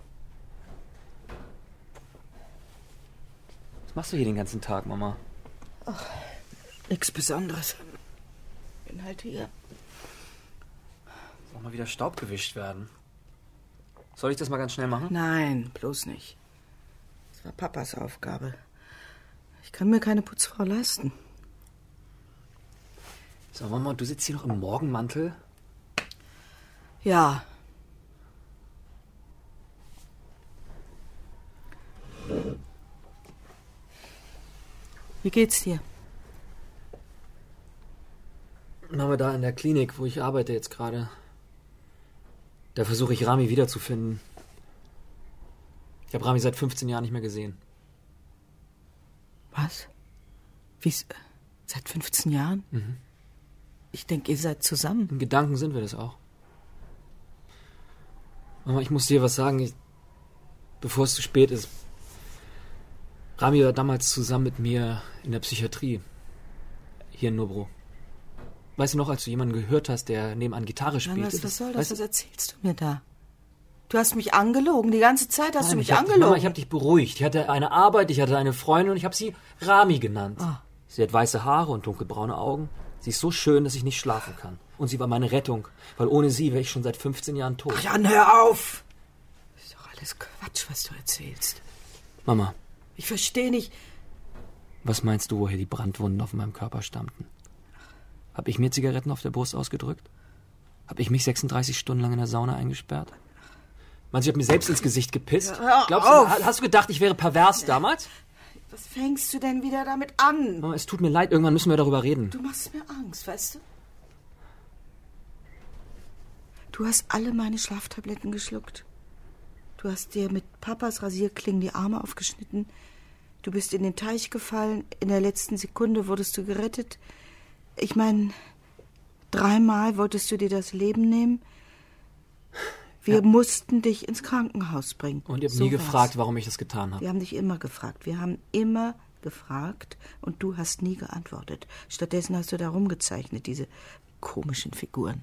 Was machst du hier den ganzen Tag, Mama? Ach, nichts Besonderes. Bin halt hier. Soll mal wieder Staub gewischt werden. Soll ich das mal ganz schnell machen? Nein, bloß nicht. Das war Papas Aufgabe. Ich kann mir keine Putzfrau leisten. So, Mama, du sitzt hier noch im Morgenmantel? Ja. Wie geht's dir? Mama, da in der Klinik, wo ich arbeite jetzt gerade. Da versuche ich Rami wiederzufinden. Ich habe Rami seit 15 Jahren nicht mehr gesehen. Was? Wie? Seit 15 Jahren? Mhm. Ich denke, ihr seid zusammen. In Gedanken sind wir das auch. Mama, ich muss dir was sagen, bevor es zu spät ist. Rami war damals zusammen mit mir in der Psychiatrie. Hier in Nobro. Weißt du noch, als du jemanden gehört hast, der nebenan Gitarre spielte? Was soll das? Was erzählst du mir da? Du hast mich angelogen. Die ganze Zeit hast du mich angelogen. Mama, ich habe dich beruhigt. Ich hatte eine Arbeit, ich hatte eine Freundin und ich habe sie Rami genannt. Oh. Sie hat weiße Haare und dunkelbraune Augen. Sie ist so schön, dass ich nicht schlafen kann. Und sie war meine Rettung, weil ohne sie wäre ich schon seit 15 Jahren tot. Ach Jan, hör auf! Das ist doch alles Quatsch, was du erzählst. Mama. Ich verstehe nicht. Was meinst du, woher die Brandwunden auf meinem Körper stammten? Hab ich mir Zigaretten auf der Brust ausgedrückt? Hab ich mich 36 Stunden lang in der Sauna eingesperrt? Meinst du, ich hab mir selbst ins Gesicht gepisst? Glaubst du, hast du gedacht, ich wäre pervers damals? Was fängst du denn wieder damit an? Mama, es tut mir leid, irgendwann müssen wir darüber reden. Du machst mir Angst, weißt du? Du hast alle meine Schlaftabletten geschluckt. Du hast dir mit Papas Rasierklingen die Arme aufgeschnitten. Du bist in den Teich gefallen. In der letzten Sekunde wurdest du gerettet. Ich meine, 3-mal wolltest du dir das Leben nehmen. Wir mussten dich ins Krankenhaus bringen. Und ihr habt nie gefragt, warum ich das getan habe. Wir haben dich immer gefragt. Wir haben immer gefragt und du hast nie geantwortet. Stattdessen hast du da rumgezeichnet, diese komischen Figuren.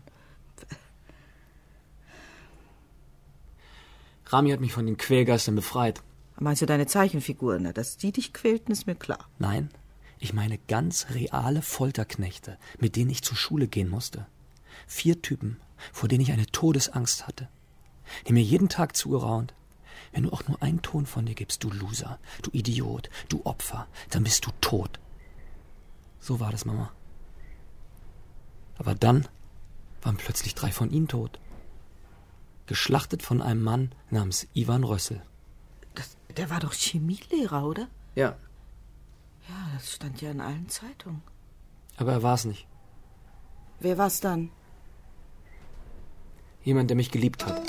Rami hat mich von den Quälgeistern befreit. Meinst du deine Zeichenfiguren? Dass die dich quälten, ist mir klar. Nein, ich meine ganz reale Folterknechte, mit denen ich zur Schule gehen musste. 4 Typen, vor denen ich eine Todesangst hatte. Die mir jeden Tag zugeraunt: Wenn du auch nur einen Ton von dir gibst, du Loser, du Idiot, du Opfer, dann bist du tot. So war das, Mama. Aber dann waren plötzlich 3 von ihnen tot. Geschlachtet von einem Mann namens Ivan Rössel. Der war doch Chemielehrer, oder? Ja. Ja, das stand ja in allen Zeitungen. Aber er war's nicht. Wer war's dann? Jemand, der mich geliebt hat.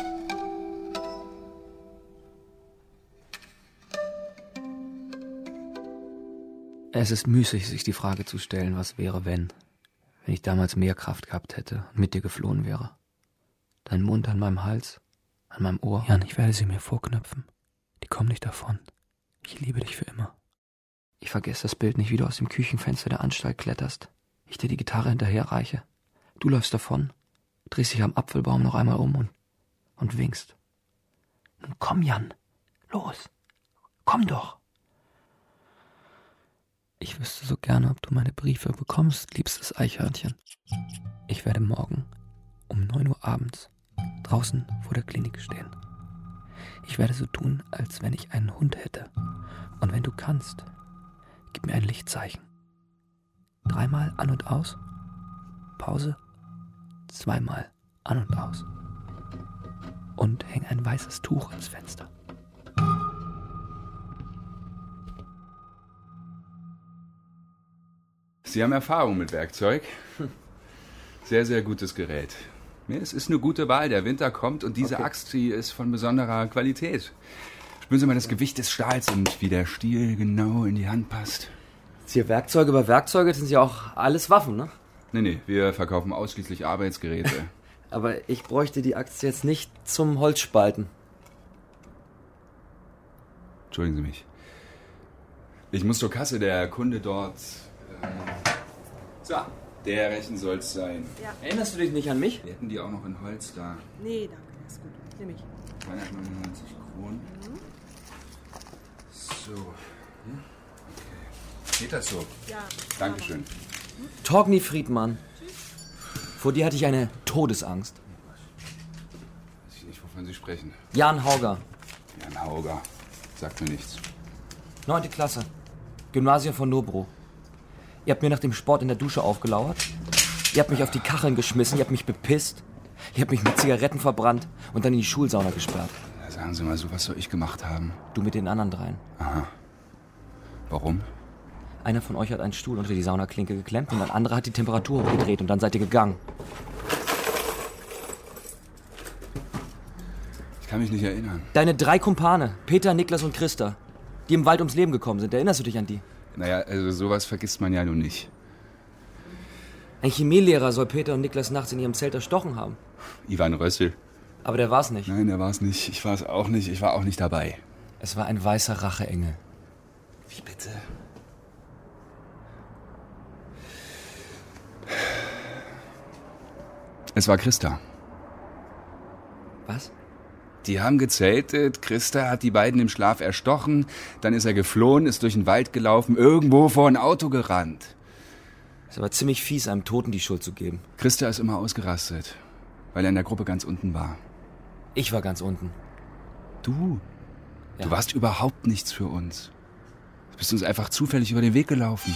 Es ist müßig, sich die Frage zu stellen, was wäre, wenn ich damals mehr Kraft gehabt hätte und mit dir geflohen wäre. Dein Mund an meinem Hals, an meinem Ohr. Jan, ich werde sie mir vorknöpfen. Die kommen nicht davon. Ich liebe dich für immer. Ich vergesse das Bild nicht, wie du aus dem Küchenfenster der Anstalt kletterst. Ich dir die Gitarre hinterherreiche. Du läufst davon, drehst dich am Apfelbaum noch einmal um und winkst. Nun komm, Jan, los, komm doch. Ich wüsste so gerne, ob du meine Briefe bekommst, liebstes Eichhörnchen. Ich werde morgen um 9 Uhr abends draußen vor der Klinik stehen. Ich werde so tun, als wenn ich einen Hund hätte. Und wenn du kannst, gib mir ein Lichtzeichen. 3-mal an und aus, Pause, 2-mal an und aus. Und häng ein weißes Tuch ins Fenster. Sie haben Erfahrung mit Werkzeug. Sehr, sehr gutes Gerät. Es ist eine gute Wahl. Der Winter kommt und diese Axt, die ist von besonderer Qualität. Spüren Sie mal das Gewicht des Stahls und wie der Stiel genau in die Hand passt. Jetzt hier Werkzeuge über Werkzeuge, das sind ja auch alles Waffen, ne? Nee, wir verkaufen ausschließlich Arbeitsgeräte. Aber ich bräuchte die Axt jetzt nicht zum Holzspalten. Entschuldigen Sie mich. Ich muss zur Kasse, der Kunde dort... So, der Rechen soll's sein. Ja. Erinnerst du dich nicht an mich? Wir hätten die auch noch in Holz da. Nee, danke, das ist gut. Nimm ich. 299 Kronen. So. Okay. Geht das so? Ja. Dankeschön. Torgny Friedmann. Vor dir hatte ich eine Todesangst. Weiß ich nicht, wovon Sie sprechen. Jan Hauger. Jan Hauger. Sagt mir nichts. 9. Klasse. Gymnasium von Nobro. Ihr habt mir nach dem Sport in der Dusche aufgelauert. Ihr habt mich auf die Kacheln geschmissen. Ihr habt mich bepisst. Ihr habt mich mit Zigaretten verbrannt und dann in die Schulsauna gesperrt. Sagen Sie mal, so was soll ich gemacht haben? Du mit den anderen dreien. Aha. Warum? Einer von euch hat einen Stuhl unter die Saunaklinke geklemmt und ein anderer hat die Temperatur hochgedreht und dann seid ihr gegangen. Ich kann mich nicht erinnern. Deine 3 Kumpane, Peter, Niklas und Christa, die im Wald ums Leben gekommen sind. Erinnerst du dich an die? Naja, also sowas vergisst man ja nun nicht. Ein Chemielehrer soll Peter und Niklas nachts in ihrem Zelt erstochen haben. Ivan Rössel. Aber der war's nicht. Nein, der war's nicht. Ich war's auch nicht. Ich war auch nicht dabei. Es war ein weißer Racheengel. Wie bitte? Es war Christa. Was? Die haben gezeltet, Christa hat die beiden im Schlaf erstochen, dann ist er geflohen, ist durch den Wald gelaufen, irgendwo vor ein Auto gerannt. Es war ziemlich fies, einem Toten die Schuld zu geben. Christa ist immer ausgerastet, weil er in der Gruppe ganz unten war. Ich war ganz unten. Du? Ja. Du warst überhaupt nichts für uns. Du bist uns einfach zufällig über den Weg gelaufen.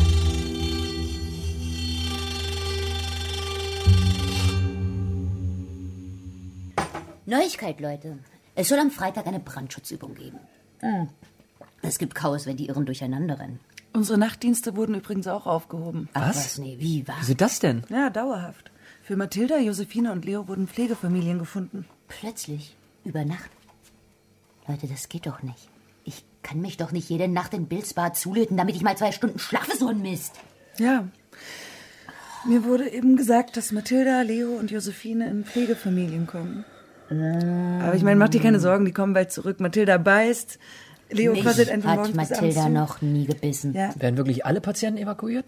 Neuigkeit, Leute. Es soll am Freitag eine Brandschutzübung geben. Es gibt Chaos, wenn die Irren durcheinander rennen. Unsere Nachtdienste wurden übrigens auch aufgehoben. Ach, was? Nee, wie, was? Wieso das denn? Ja, dauerhaft. Für Mathilda, Josephine und Leo wurden Pflegefamilien gefunden. Plötzlich? Über Nacht? Leute, das geht doch nicht. Ich kann mich doch nicht jede Nacht in Bilsbad zulöten, damit ich mal 2 Stunden schlafe, so ein Mist. Ja. Mir wurde eben gesagt, dass Mathilda, Leo und Josephine in Pflegefamilien kommen. Aber ich meine, mach dir keine Sorgen, die kommen bald zurück. Mathilda beißt, Leo quasselt einfach hat morgens bis Mathilda abends noch nie gebissen. Ja. Werden wirklich alle Patienten evakuiert?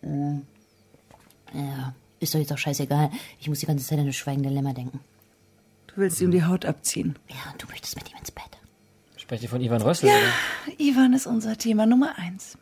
Ja, ist doch jetzt auch scheißegal. Ich muss die ganze Zeit an das schweigende Lämmer denken. Du willst ihm die Haut abziehen. Ja, und du möchtest mit ihm ins Bett. Sprecht ihr von Ivan Rössel? Ja, oder? Ivan ist unser Thema Nummer 1.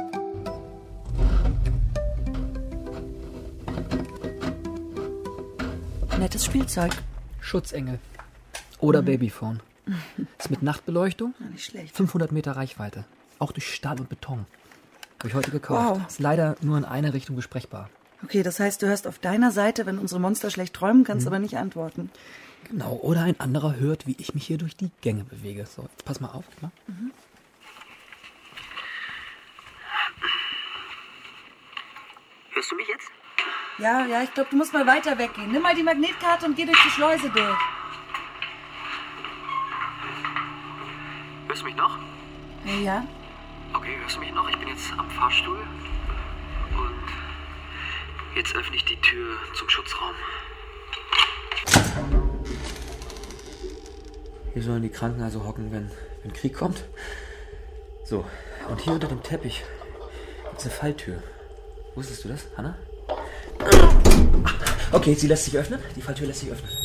Nettes Spielzeug. Schutzengel. Oder Babyphone. Ist mit Nachtbeleuchtung. Ja, nicht schlecht. 500 Meter Reichweite. Auch durch Stahl und Beton. Habe ich heute gekauft. Wow. Ist leider nur in eine Richtung besprechbar. Okay, das heißt, du hörst auf deiner Seite, wenn unsere Monster schlecht träumen, kannst aber nicht antworten. Genau. Oder ein anderer hört, wie ich mich hier durch die Gänge bewege. So, jetzt pass mal auf. Mal. Hörst du mich jetzt? Ja, ich glaube, du musst mal weiter weggehen. Nimm mal die Magnetkarte und geh durch die Schleuse durch. Hörst du mich noch? Ja? Okay, hörst du mich noch? Ich bin jetzt am Fahrstuhl und jetzt öffne ich die Tür zum Schutzraum. Hier sollen die Kranken also hocken, wenn Krieg kommt. So, Und hier unter dem Teppich gibt's eine Falltür. Wusstest du das, Hanna? Okay, sie lässt sich öffnen. Die Falltür lässt sich öffnen.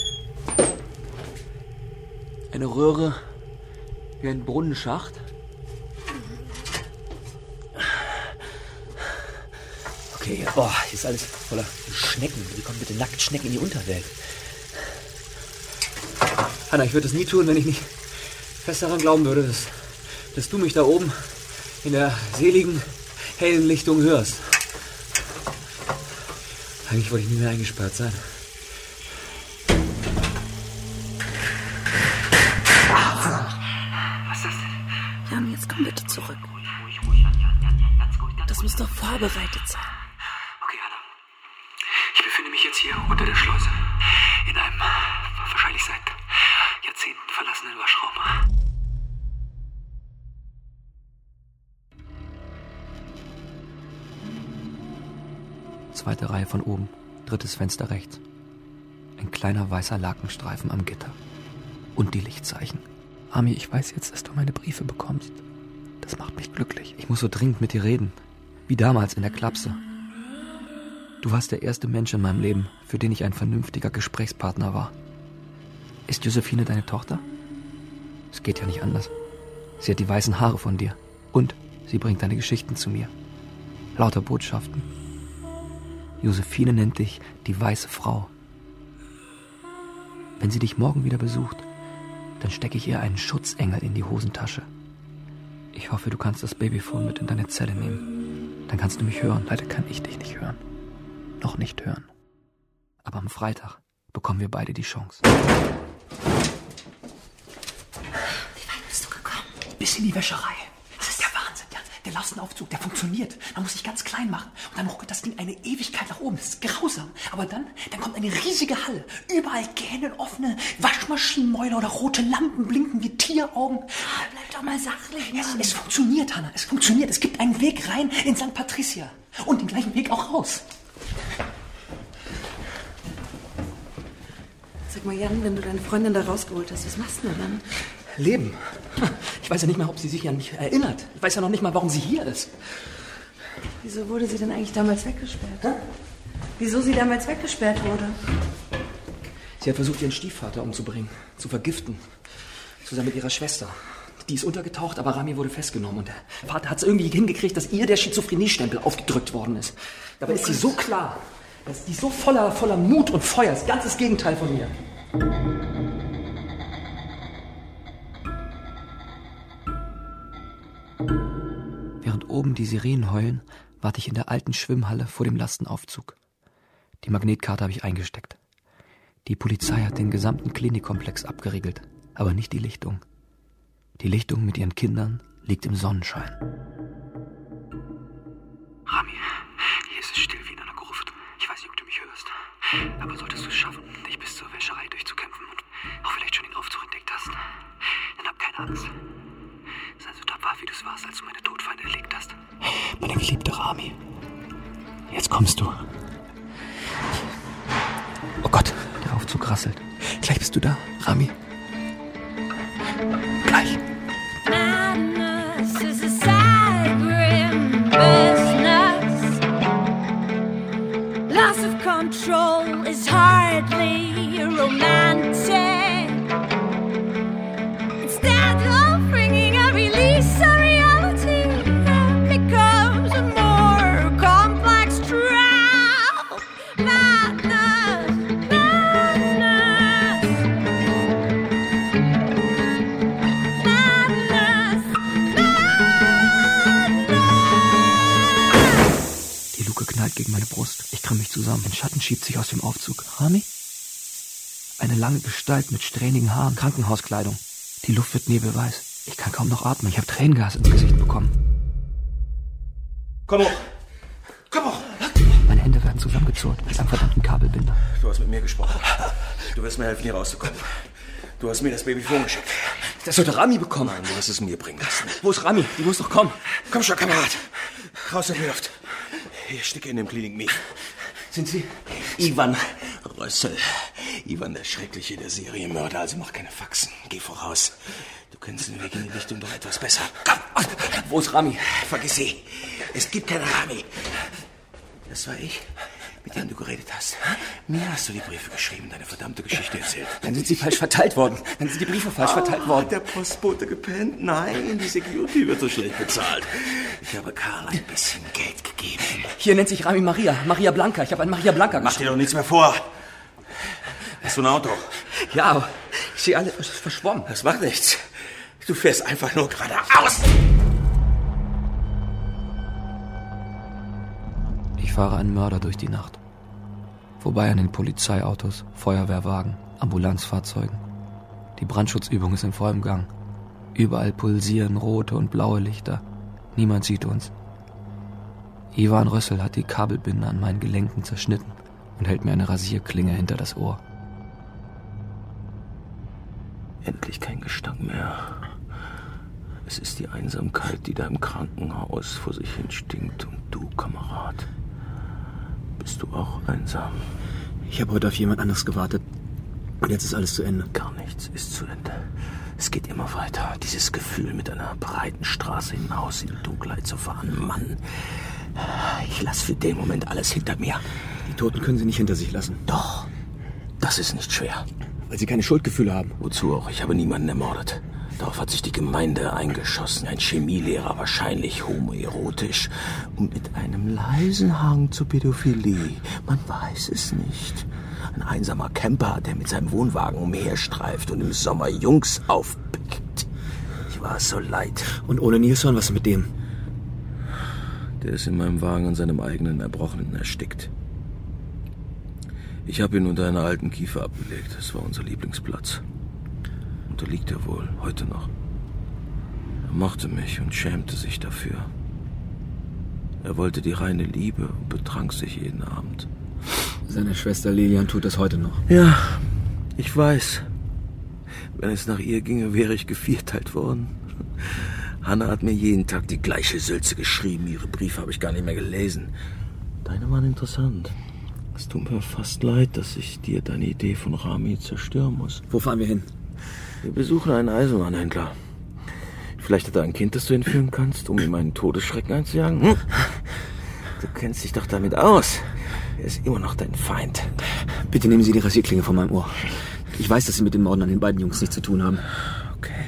Eine Röhre wie ein Brunnenschacht. Okay, boah, hier ist alles voller Schnecken. Wie kommen bitte Nacktschnecken in die Unterwelt? Hanna, ich würde das nie tun, wenn ich nicht fest daran glauben würde, dass du mich da oben in der seligen, hellen Lichtung hörst. Eigentlich wollte ich nie mehr eingesperrt sein. Was ist das denn? Jan, jetzt komm bitte zurück. Das muss doch vorbereitet sein. Okay, Hanna. Ich befinde mich jetzt hier unter der Schleuse. In einem wahrscheinlich seit Jahrzehnten verlassenen Waschraum. Zweite Reihe von oben, drittes Fenster rechts. Ein kleiner weißer Lakenstreifen am Gitter. Und die Lichtzeichen. Ami, ich weiß jetzt, dass du meine Briefe bekommst. Das macht mich glücklich. Ich muss so dringend mit dir reden. Wie damals in der Klapse. Du warst der erste Mensch in meinem Leben, für den ich ein vernünftiger Gesprächspartner war. Ist Josephine deine Tochter? Es geht ja nicht anders. Sie hat die weißen Haare von dir. Und sie bringt deine Geschichten zu mir. Lauter Botschaften. Josephine nennt dich die weiße Frau. Wenn sie dich morgen wieder besucht, dann stecke ich ihr einen Schutzengel in die Hosentasche. Ich hoffe, du kannst das Babyphone mit in deine Zelle nehmen. Dann kannst du mich hören. Leider kann ich dich nicht hören. Noch nicht hören. Aber am Freitag bekommen wir beide die Chance. Wie weit bist du gekommen? Bis in die Wäscherei. Das ist der Wahnsinn, ja. Der Lastenaufzug, der funktioniert. Man muss sich ganz klein machen. Und dann ruckelt das Ding eine Ewigkeit nach oben. Das ist grausam. Aber dann kommt eine riesige Halle. Überall gähnen offene Waschmaschinenmäuler oder rote Lampen blinken wie Tieraugen. Bleib doch mal sachlich, Mann. Es funktioniert, Hanna. Es funktioniert. Es gibt einen Weg rein in St. Patricia. Und den gleichen Weg auch raus. Sag mal, Jan, wenn du deine Freundin da rausgeholt hast, was machst du denn dann? Leben. Ich weiß ja nicht mal, ob sie sich an mich erinnert. Ich weiß ja noch nicht mal, warum sie hier ist. Wieso wurde sie denn eigentlich damals weggesperrt? Wieso sie damals weggesperrt wurde? Sie hat versucht, ihren Stiefvater umzubringen, zu vergiften. Zusammen mit ihrer Schwester. Die ist untergetaucht, aber Rami wurde festgenommen. Und der Vater hat es irgendwie hingekriegt, dass ihr der Schizophrenie-Stempel aufgedrückt worden ist. Dabei ist sie so klar. Die ist so voller Mut und Feuer. Das ganze Gegenteil von mir. Während oben die Sirenen heulen, warte ich in der alten Schwimmhalle vor dem Lastenaufzug. Die Magnetkarte habe ich eingesteckt. Die Polizei hat den gesamten Klinikkomplex abgeriegelt, aber nicht die Lichtung. Die Lichtung mit ihren Kindern liegt im Sonnenschein. Rami, hier ist es still wie in einer Gruft. Ich weiß nicht, ob du mich hörst. Aber solltest du es schaffen, dich bis zur Wäscherei durchzukämpfen und auch vielleicht schon den Aufzug entdeckt hast, dann hab keine Angst. Sei so tapfer, wie du es warst, als du meine Todfeinde erlegt hast. Meine geliebte Rami. Jetzt kommst du. Oh Gott, der Aufzug rasselt. Gleich bist du da, Rami. Gleich. Madness is a sad, grim business. Loss of control is hardly romantic. Instead of bringing a release of reality, it becomes a more complex trap. Madness, madness, madness, madness. Die Luke knallt gegen meine Brust. Ich krümme mich zusammen. Ein Schatten schiebt sich aus dem Aufzug. Rami? Eine lange Gestalt mit strähnigen Haaren, Krankenhauskleidung. Die Luft wird nebelweiß. Ich kann kaum noch atmen. Ich habe Tränengas ins Gesicht bekommen. Komm hoch! Komm hoch! Meine Hände werden zusammengezurrt mit einem verdammten Kabelbinder. Du hast mit mir gesprochen. Du wirst mir helfen, hier rauszukommen. Du hast mir das Babyphone geschickt. Das sollte Rami bekommen. Nein, du wirst es mir bringen lassen. Wo ist Rami? Die muss doch kommen. Komm schon, Kamerad. Raus in die Luft. Ich stecke in dem Klinik-Miet. Sind Sie? Ivan Rössel. Ivan, der Schreckliche, der Serienmörder, also mach keine Faxen. Geh voraus. Du kennst den Weg in die Richtung doch etwas besser. Komm! Wo ist Rami? Vergiss sie. Es gibt keinen Rami. Das war ich, mit dem du geredet hast. Mir hast du die Briefe geschrieben, deine verdammte Geschichte erzählt. Dann sind sie falsch verteilt worden. Dann sind die Briefe falsch verteilt worden. Hat der Postbote gepennt? Nein, die Security wird so schlecht bezahlt. Ich habe Karl ein bisschen Geld gegeben. Hier nennt sich Rami Maria. Maria Blanca. Ich habe an Maria Blanca Mach dir doch nichts mehr vor. Hast du ein Auto? Ja, aber ich sehe alle verschwommen. Das macht nichts. Du fährst einfach nur geradeaus. Ich fahre einen Mörder durch die Nacht. Vorbei an den Polizeiautos, Feuerwehrwagen, Ambulanzfahrzeugen. Die Brandschutzübung ist in vollem Gang. Überall pulsieren rote und blaue Lichter. Niemand sieht uns. Ivan Rössel hat die Kabelbinde an meinen Gelenken zerschnitten und hält mir eine Rasierklinge hinter das Ohr. Endlich kein Gestank mehr. Es ist die Einsamkeit, die da im Krankenhaus vor sich hin stinkt. Und du, Kamerad, bist du auch einsam? Ich habe heute auf jemand anderes gewartet. Und jetzt ist alles zu Ende. Gar nichts ist zu Ende. Es geht immer weiter. Dieses Gefühl, mit einer breiten Straße hinaus in die Dunkelheit zu fahren. Mann, ich lasse für den Moment alles hinter mir. Die Toten können Sie nicht hinter sich lassen. Doch, das ist nicht schwer. Weil Sie keine Schuldgefühle haben. Wozu auch? Ich habe niemanden ermordet. Darauf hat sich die Gemeinde eingeschossen. Ein Chemielehrer, wahrscheinlich homoerotisch. Und mit einem leisen Hang zur Pädophilie. Man weiß es nicht. Ein einsamer Camper, der mit seinem Wohnwagen umherstreift und im Sommer Jungs aufpickt. Ich war es so leid. Und ohne Nilsson, was ist mit dem? Der ist in meinem Wagen an seinem eigenen Erbrochenen erstickt. Ich habe ihn unter einer alten Kiefer abgelegt. Das war unser Lieblingsplatz. Und da liegt er wohl, heute noch. Er mochte mich und schämte sich dafür. Er wollte die reine Liebe und betrank sich jeden Abend. Seine Schwester Lilian tut das heute noch. Ja, ich weiß. Wenn es nach ihr ginge, wäre ich gevierteilt worden. Hanna hat mir jeden Tag die gleiche Sülze geschrieben. Ihre Briefe habe ich gar nicht mehr gelesen. Deine waren interessant. Es tut mir fast leid, dass ich dir deine Idee von Rami zerstören muss. Wo fahren wir hin? Wir besuchen einen Eisenbahnhändler. Vielleicht hat er ein Kind, das du entführen kannst, um ihm einen Todesschrecken einzujagen. Hm? Du kennst dich doch damit aus. Er ist immer noch dein Feind. Bitte nehmen Sie die Rasierklinge von meinem Ohr. Ich weiß, dass Sie mit den Morden an den beiden Jungs nichts zu tun haben. Okay.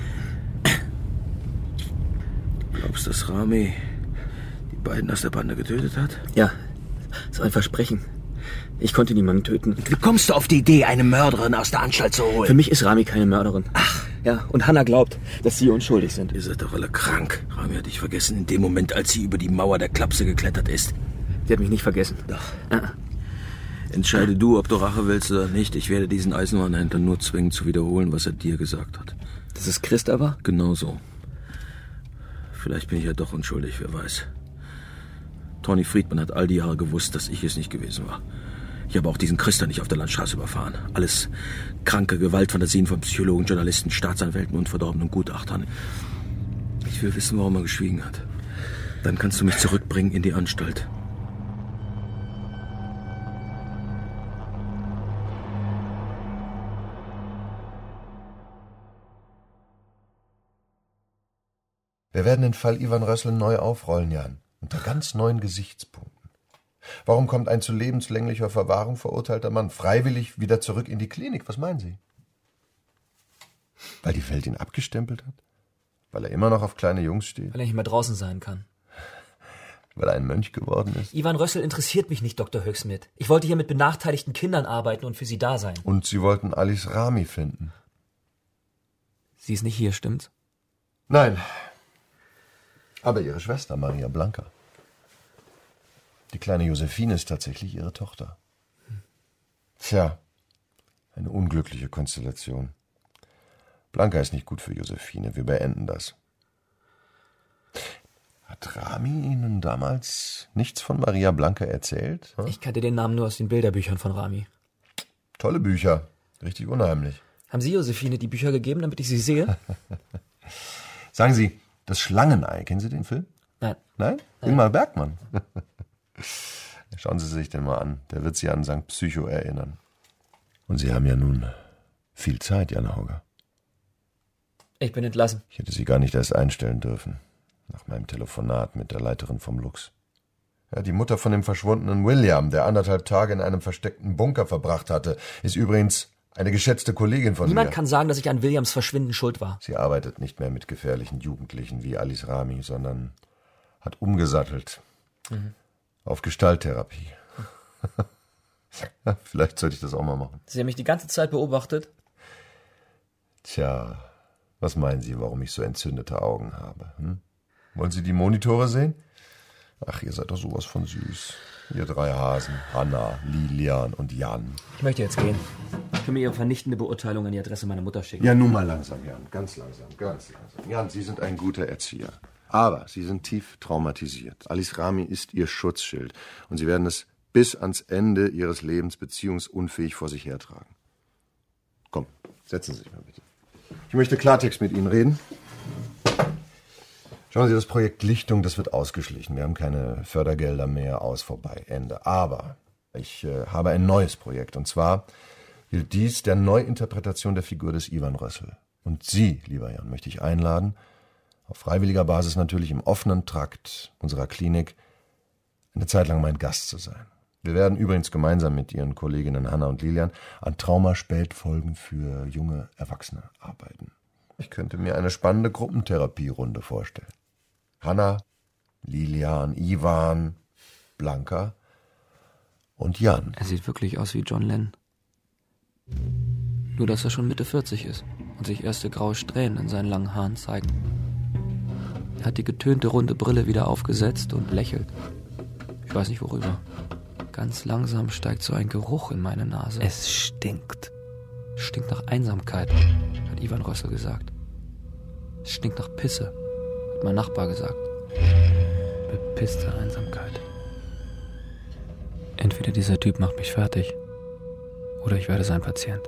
Glaubst du, dass Rami die beiden aus der Bande getötet hat? Ja, das ist ein Versprechen. Ich konnte niemanden töten. Wie kommst du auf die Idee, eine Mörderin aus der Anstalt zu holen? Für mich ist Rami keine Mörderin. Ach. Ja, und Hanna glaubt, dass Sie unschuldig sind. Ihr seid doch alle krank. Rami hat dich vergessen in dem Moment, als sie über die Mauer der Klapse geklettert ist. Sie hat mich nicht vergessen. Doch. Entscheide du, ob du Rache willst oder nicht. Ich werde diesen Eisenbahnhändler nur zwingen zu wiederholen, was er dir gesagt hat. Das ist Christa war? Genau so. Vielleicht bin ich ja doch unschuldig, wer weiß. Tony Friedman hat all die Jahre gewusst, dass ich es nicht gewesen war. Ich habe auch diesen Christa nicht auf der Landstraße überfahren. Alles kranke Gewaltfantasien von Psychologen, Journalisten, Staatsanwälten und verdorbenen Gutachtern. Ich will wissen, warum er geschwiegen hat. Dann kannst du mich zurückbringen in die Anstalt. Wir werden den Fall Ivan Rössel neu aufrollen, Jan. Unter ganz neuen Gesichtspunkten. Warum kommt ein zu lebenslänglicher Verwahrung verurteilter Mann freiwillig wieder zurück in die Klinik? Was meinen Sie? Weil die Welt ihn abgestempelt hat? Weil er immer noch auf kleine Jungs steht? Weil er nicht mehr draußen sein kann. Weil er ein Mönch geworden ist? Ivan Rössel interessiert mich nicht, Dr. Höchsmidt. Ich wollte hier mit benachteiligten Kindern arbeiten und für sie da sein. Und Sie wollten Alice Rami finden? Sie ist nicht hier, stimmt's? Nein. Aber Ihre Schwester, Maria Blanca. Die kleine Josephine ist tatsächlich Ihre Tochter. Tja, eine unglückliche Konstellation. Blanca ist nicht gut für Josephine. Wir beenden das. Hat Rami Ihnen damals nichts von Maria Blanca erzählt? Hm? Ich kannte den Namen nur aus den Bilderbüchern von Rami. Tolle Bücher. Richtig unheimlich. Haben Sie Josephine die Bücher gegeben, damit ich sie sehe? Sagen Sie, das Schlangenei, kennen Sie den Film? Nein. Nein? Ingmar Bergmann. Schauen Sie sich den mal an. Der wird Sie an St. Psycho erinnern. Und Sie haben ja nun viel Zeit, Jan Hauger. Ich bin entlassen. Ich hätte Sie gar nicht erst einstellen dürfen, nach meinem Telefonat mit der Leiterin vom Lux. Ja, die Mutter von dem verschwundenen William, der 1,5 Tage in einem versteckten Bunker verbracht hatte, ist übrigens eine geschätzte Kollegin von mir. Niemand kann sagen, dass ich an Williams Verschwinden schuld war. Sie arbeitet nicht mehr mit gefährlichen Jugendlichen wie Alice Rami, sondern hat umgesattelt auf Gestalttherapie. Vielleicht sollte ich das auch mal machen. Sie haben mich die ganze Zeit beobachtet? Tja, was meinen Sie, warum ich so entzündete Augen habe? Wollen Sie die Monitore sehen? Ach, ihr seid doch sowas von süß. Ihr 3 Hasen, Hanna, Lilian und Jan. Ich möchte jetzt gehen. Ich kann mir Ihre vernichtende Beurteilung an die Adresse meiner Mutter schicken. Ja, nun mal langsam, Jan. Ganz langsam, ganz langsam. Jan, Sie sind ein guter Erzieher. Aber Sie sind tief traumatisiert. Alice Rami ist Ihr Schutzschild. Und Sie werden es bis ans Ende Ihres Lebens beziehungsunfähig vor sich hertragen. Komm, setzen Sie sich mal bitte. Ich möchte Klartext mit Ihnen reden. Schauen Sie, das Projekt Lichtung, das wird ausgeschlichen. Wir haben keine Fördergelder mehr, aus, vorbei, Ende. Aber ich habe ein neues Projekt. Und zwar gilt dies der Neuinterpretation der Figur des Ivan Rössel. Und Sie, lieber Jan, möchte ich einladen, auf freiwilliger Basis natürlich im offenen Trakt unserer Klinik, eine Zeit lang mein Gast zu sein. Wir werden übrigens gemeinsam mit Ihren Kolleginnen Hanna und Lilian an Traumaspätfolgen für junge Erwachsene arbeiten. Ich könnte mir eine spannende Gruppentherapierunde vorstellen. Hanna, Lilian, Ivan, Blanca und Jan. Er sieht wirklich aus wie John Lennon. Nur, dass er schon Mitte 40 ist und sich erste graue Strähnen in seinen langen Haaren zeigen. Er hat die getönte runde Brille wieder aufgesetzt und lächelt. Ich weiß nicht worüber. Ganz langsam steigt so ein Geruch in meine Nase. Es stinkt. Es stinkt nach Einsamkeit, hat Ivan Rössel gesagt. Es stinkt nach Pisse, hat mein Nachbar gesagt. Bepisste Einsamkeit. Entweder dieser Typ macht mich fertig, oder ich werde sein Patient.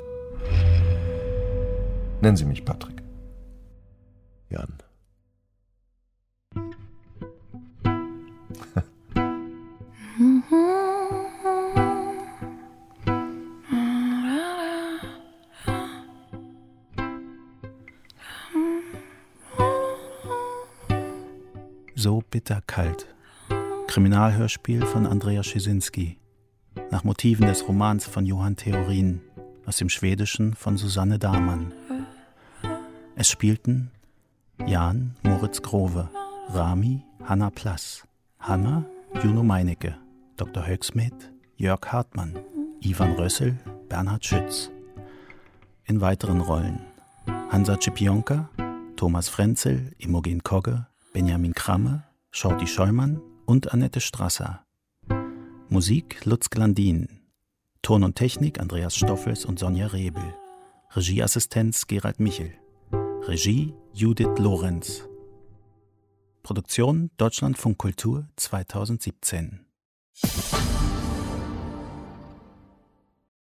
Nennen Sie mich Patrick. Jan. So bitterkalt. Kriminalhörspiel von Andrea Szysinski. Nach Motiven des Romans von Johan Theorin. Aus dem Schwedischen von Susanne Dahlmann. Es spielten Jan Moritz Grove, Rami Hanna Plass, Hanna Juno Meinecke, Dr. Höcksmed Jörg Hartmann, Ivan Rössel Bernhard Schütz. In weiteren Rollen Hansa Cipionka, Thomas Frenzel, Imogen Kogge, Benjamin Kramme, Shorty Scheumann und Annette Strasser. Musik Lutz Glandin. Ton und Technik Andreas Stoffels und Sonja Rebel. Regieassistenz Gerald Michel. Regie Judith Lorenz. Produktion Deutschlandfunk Kultur 2017.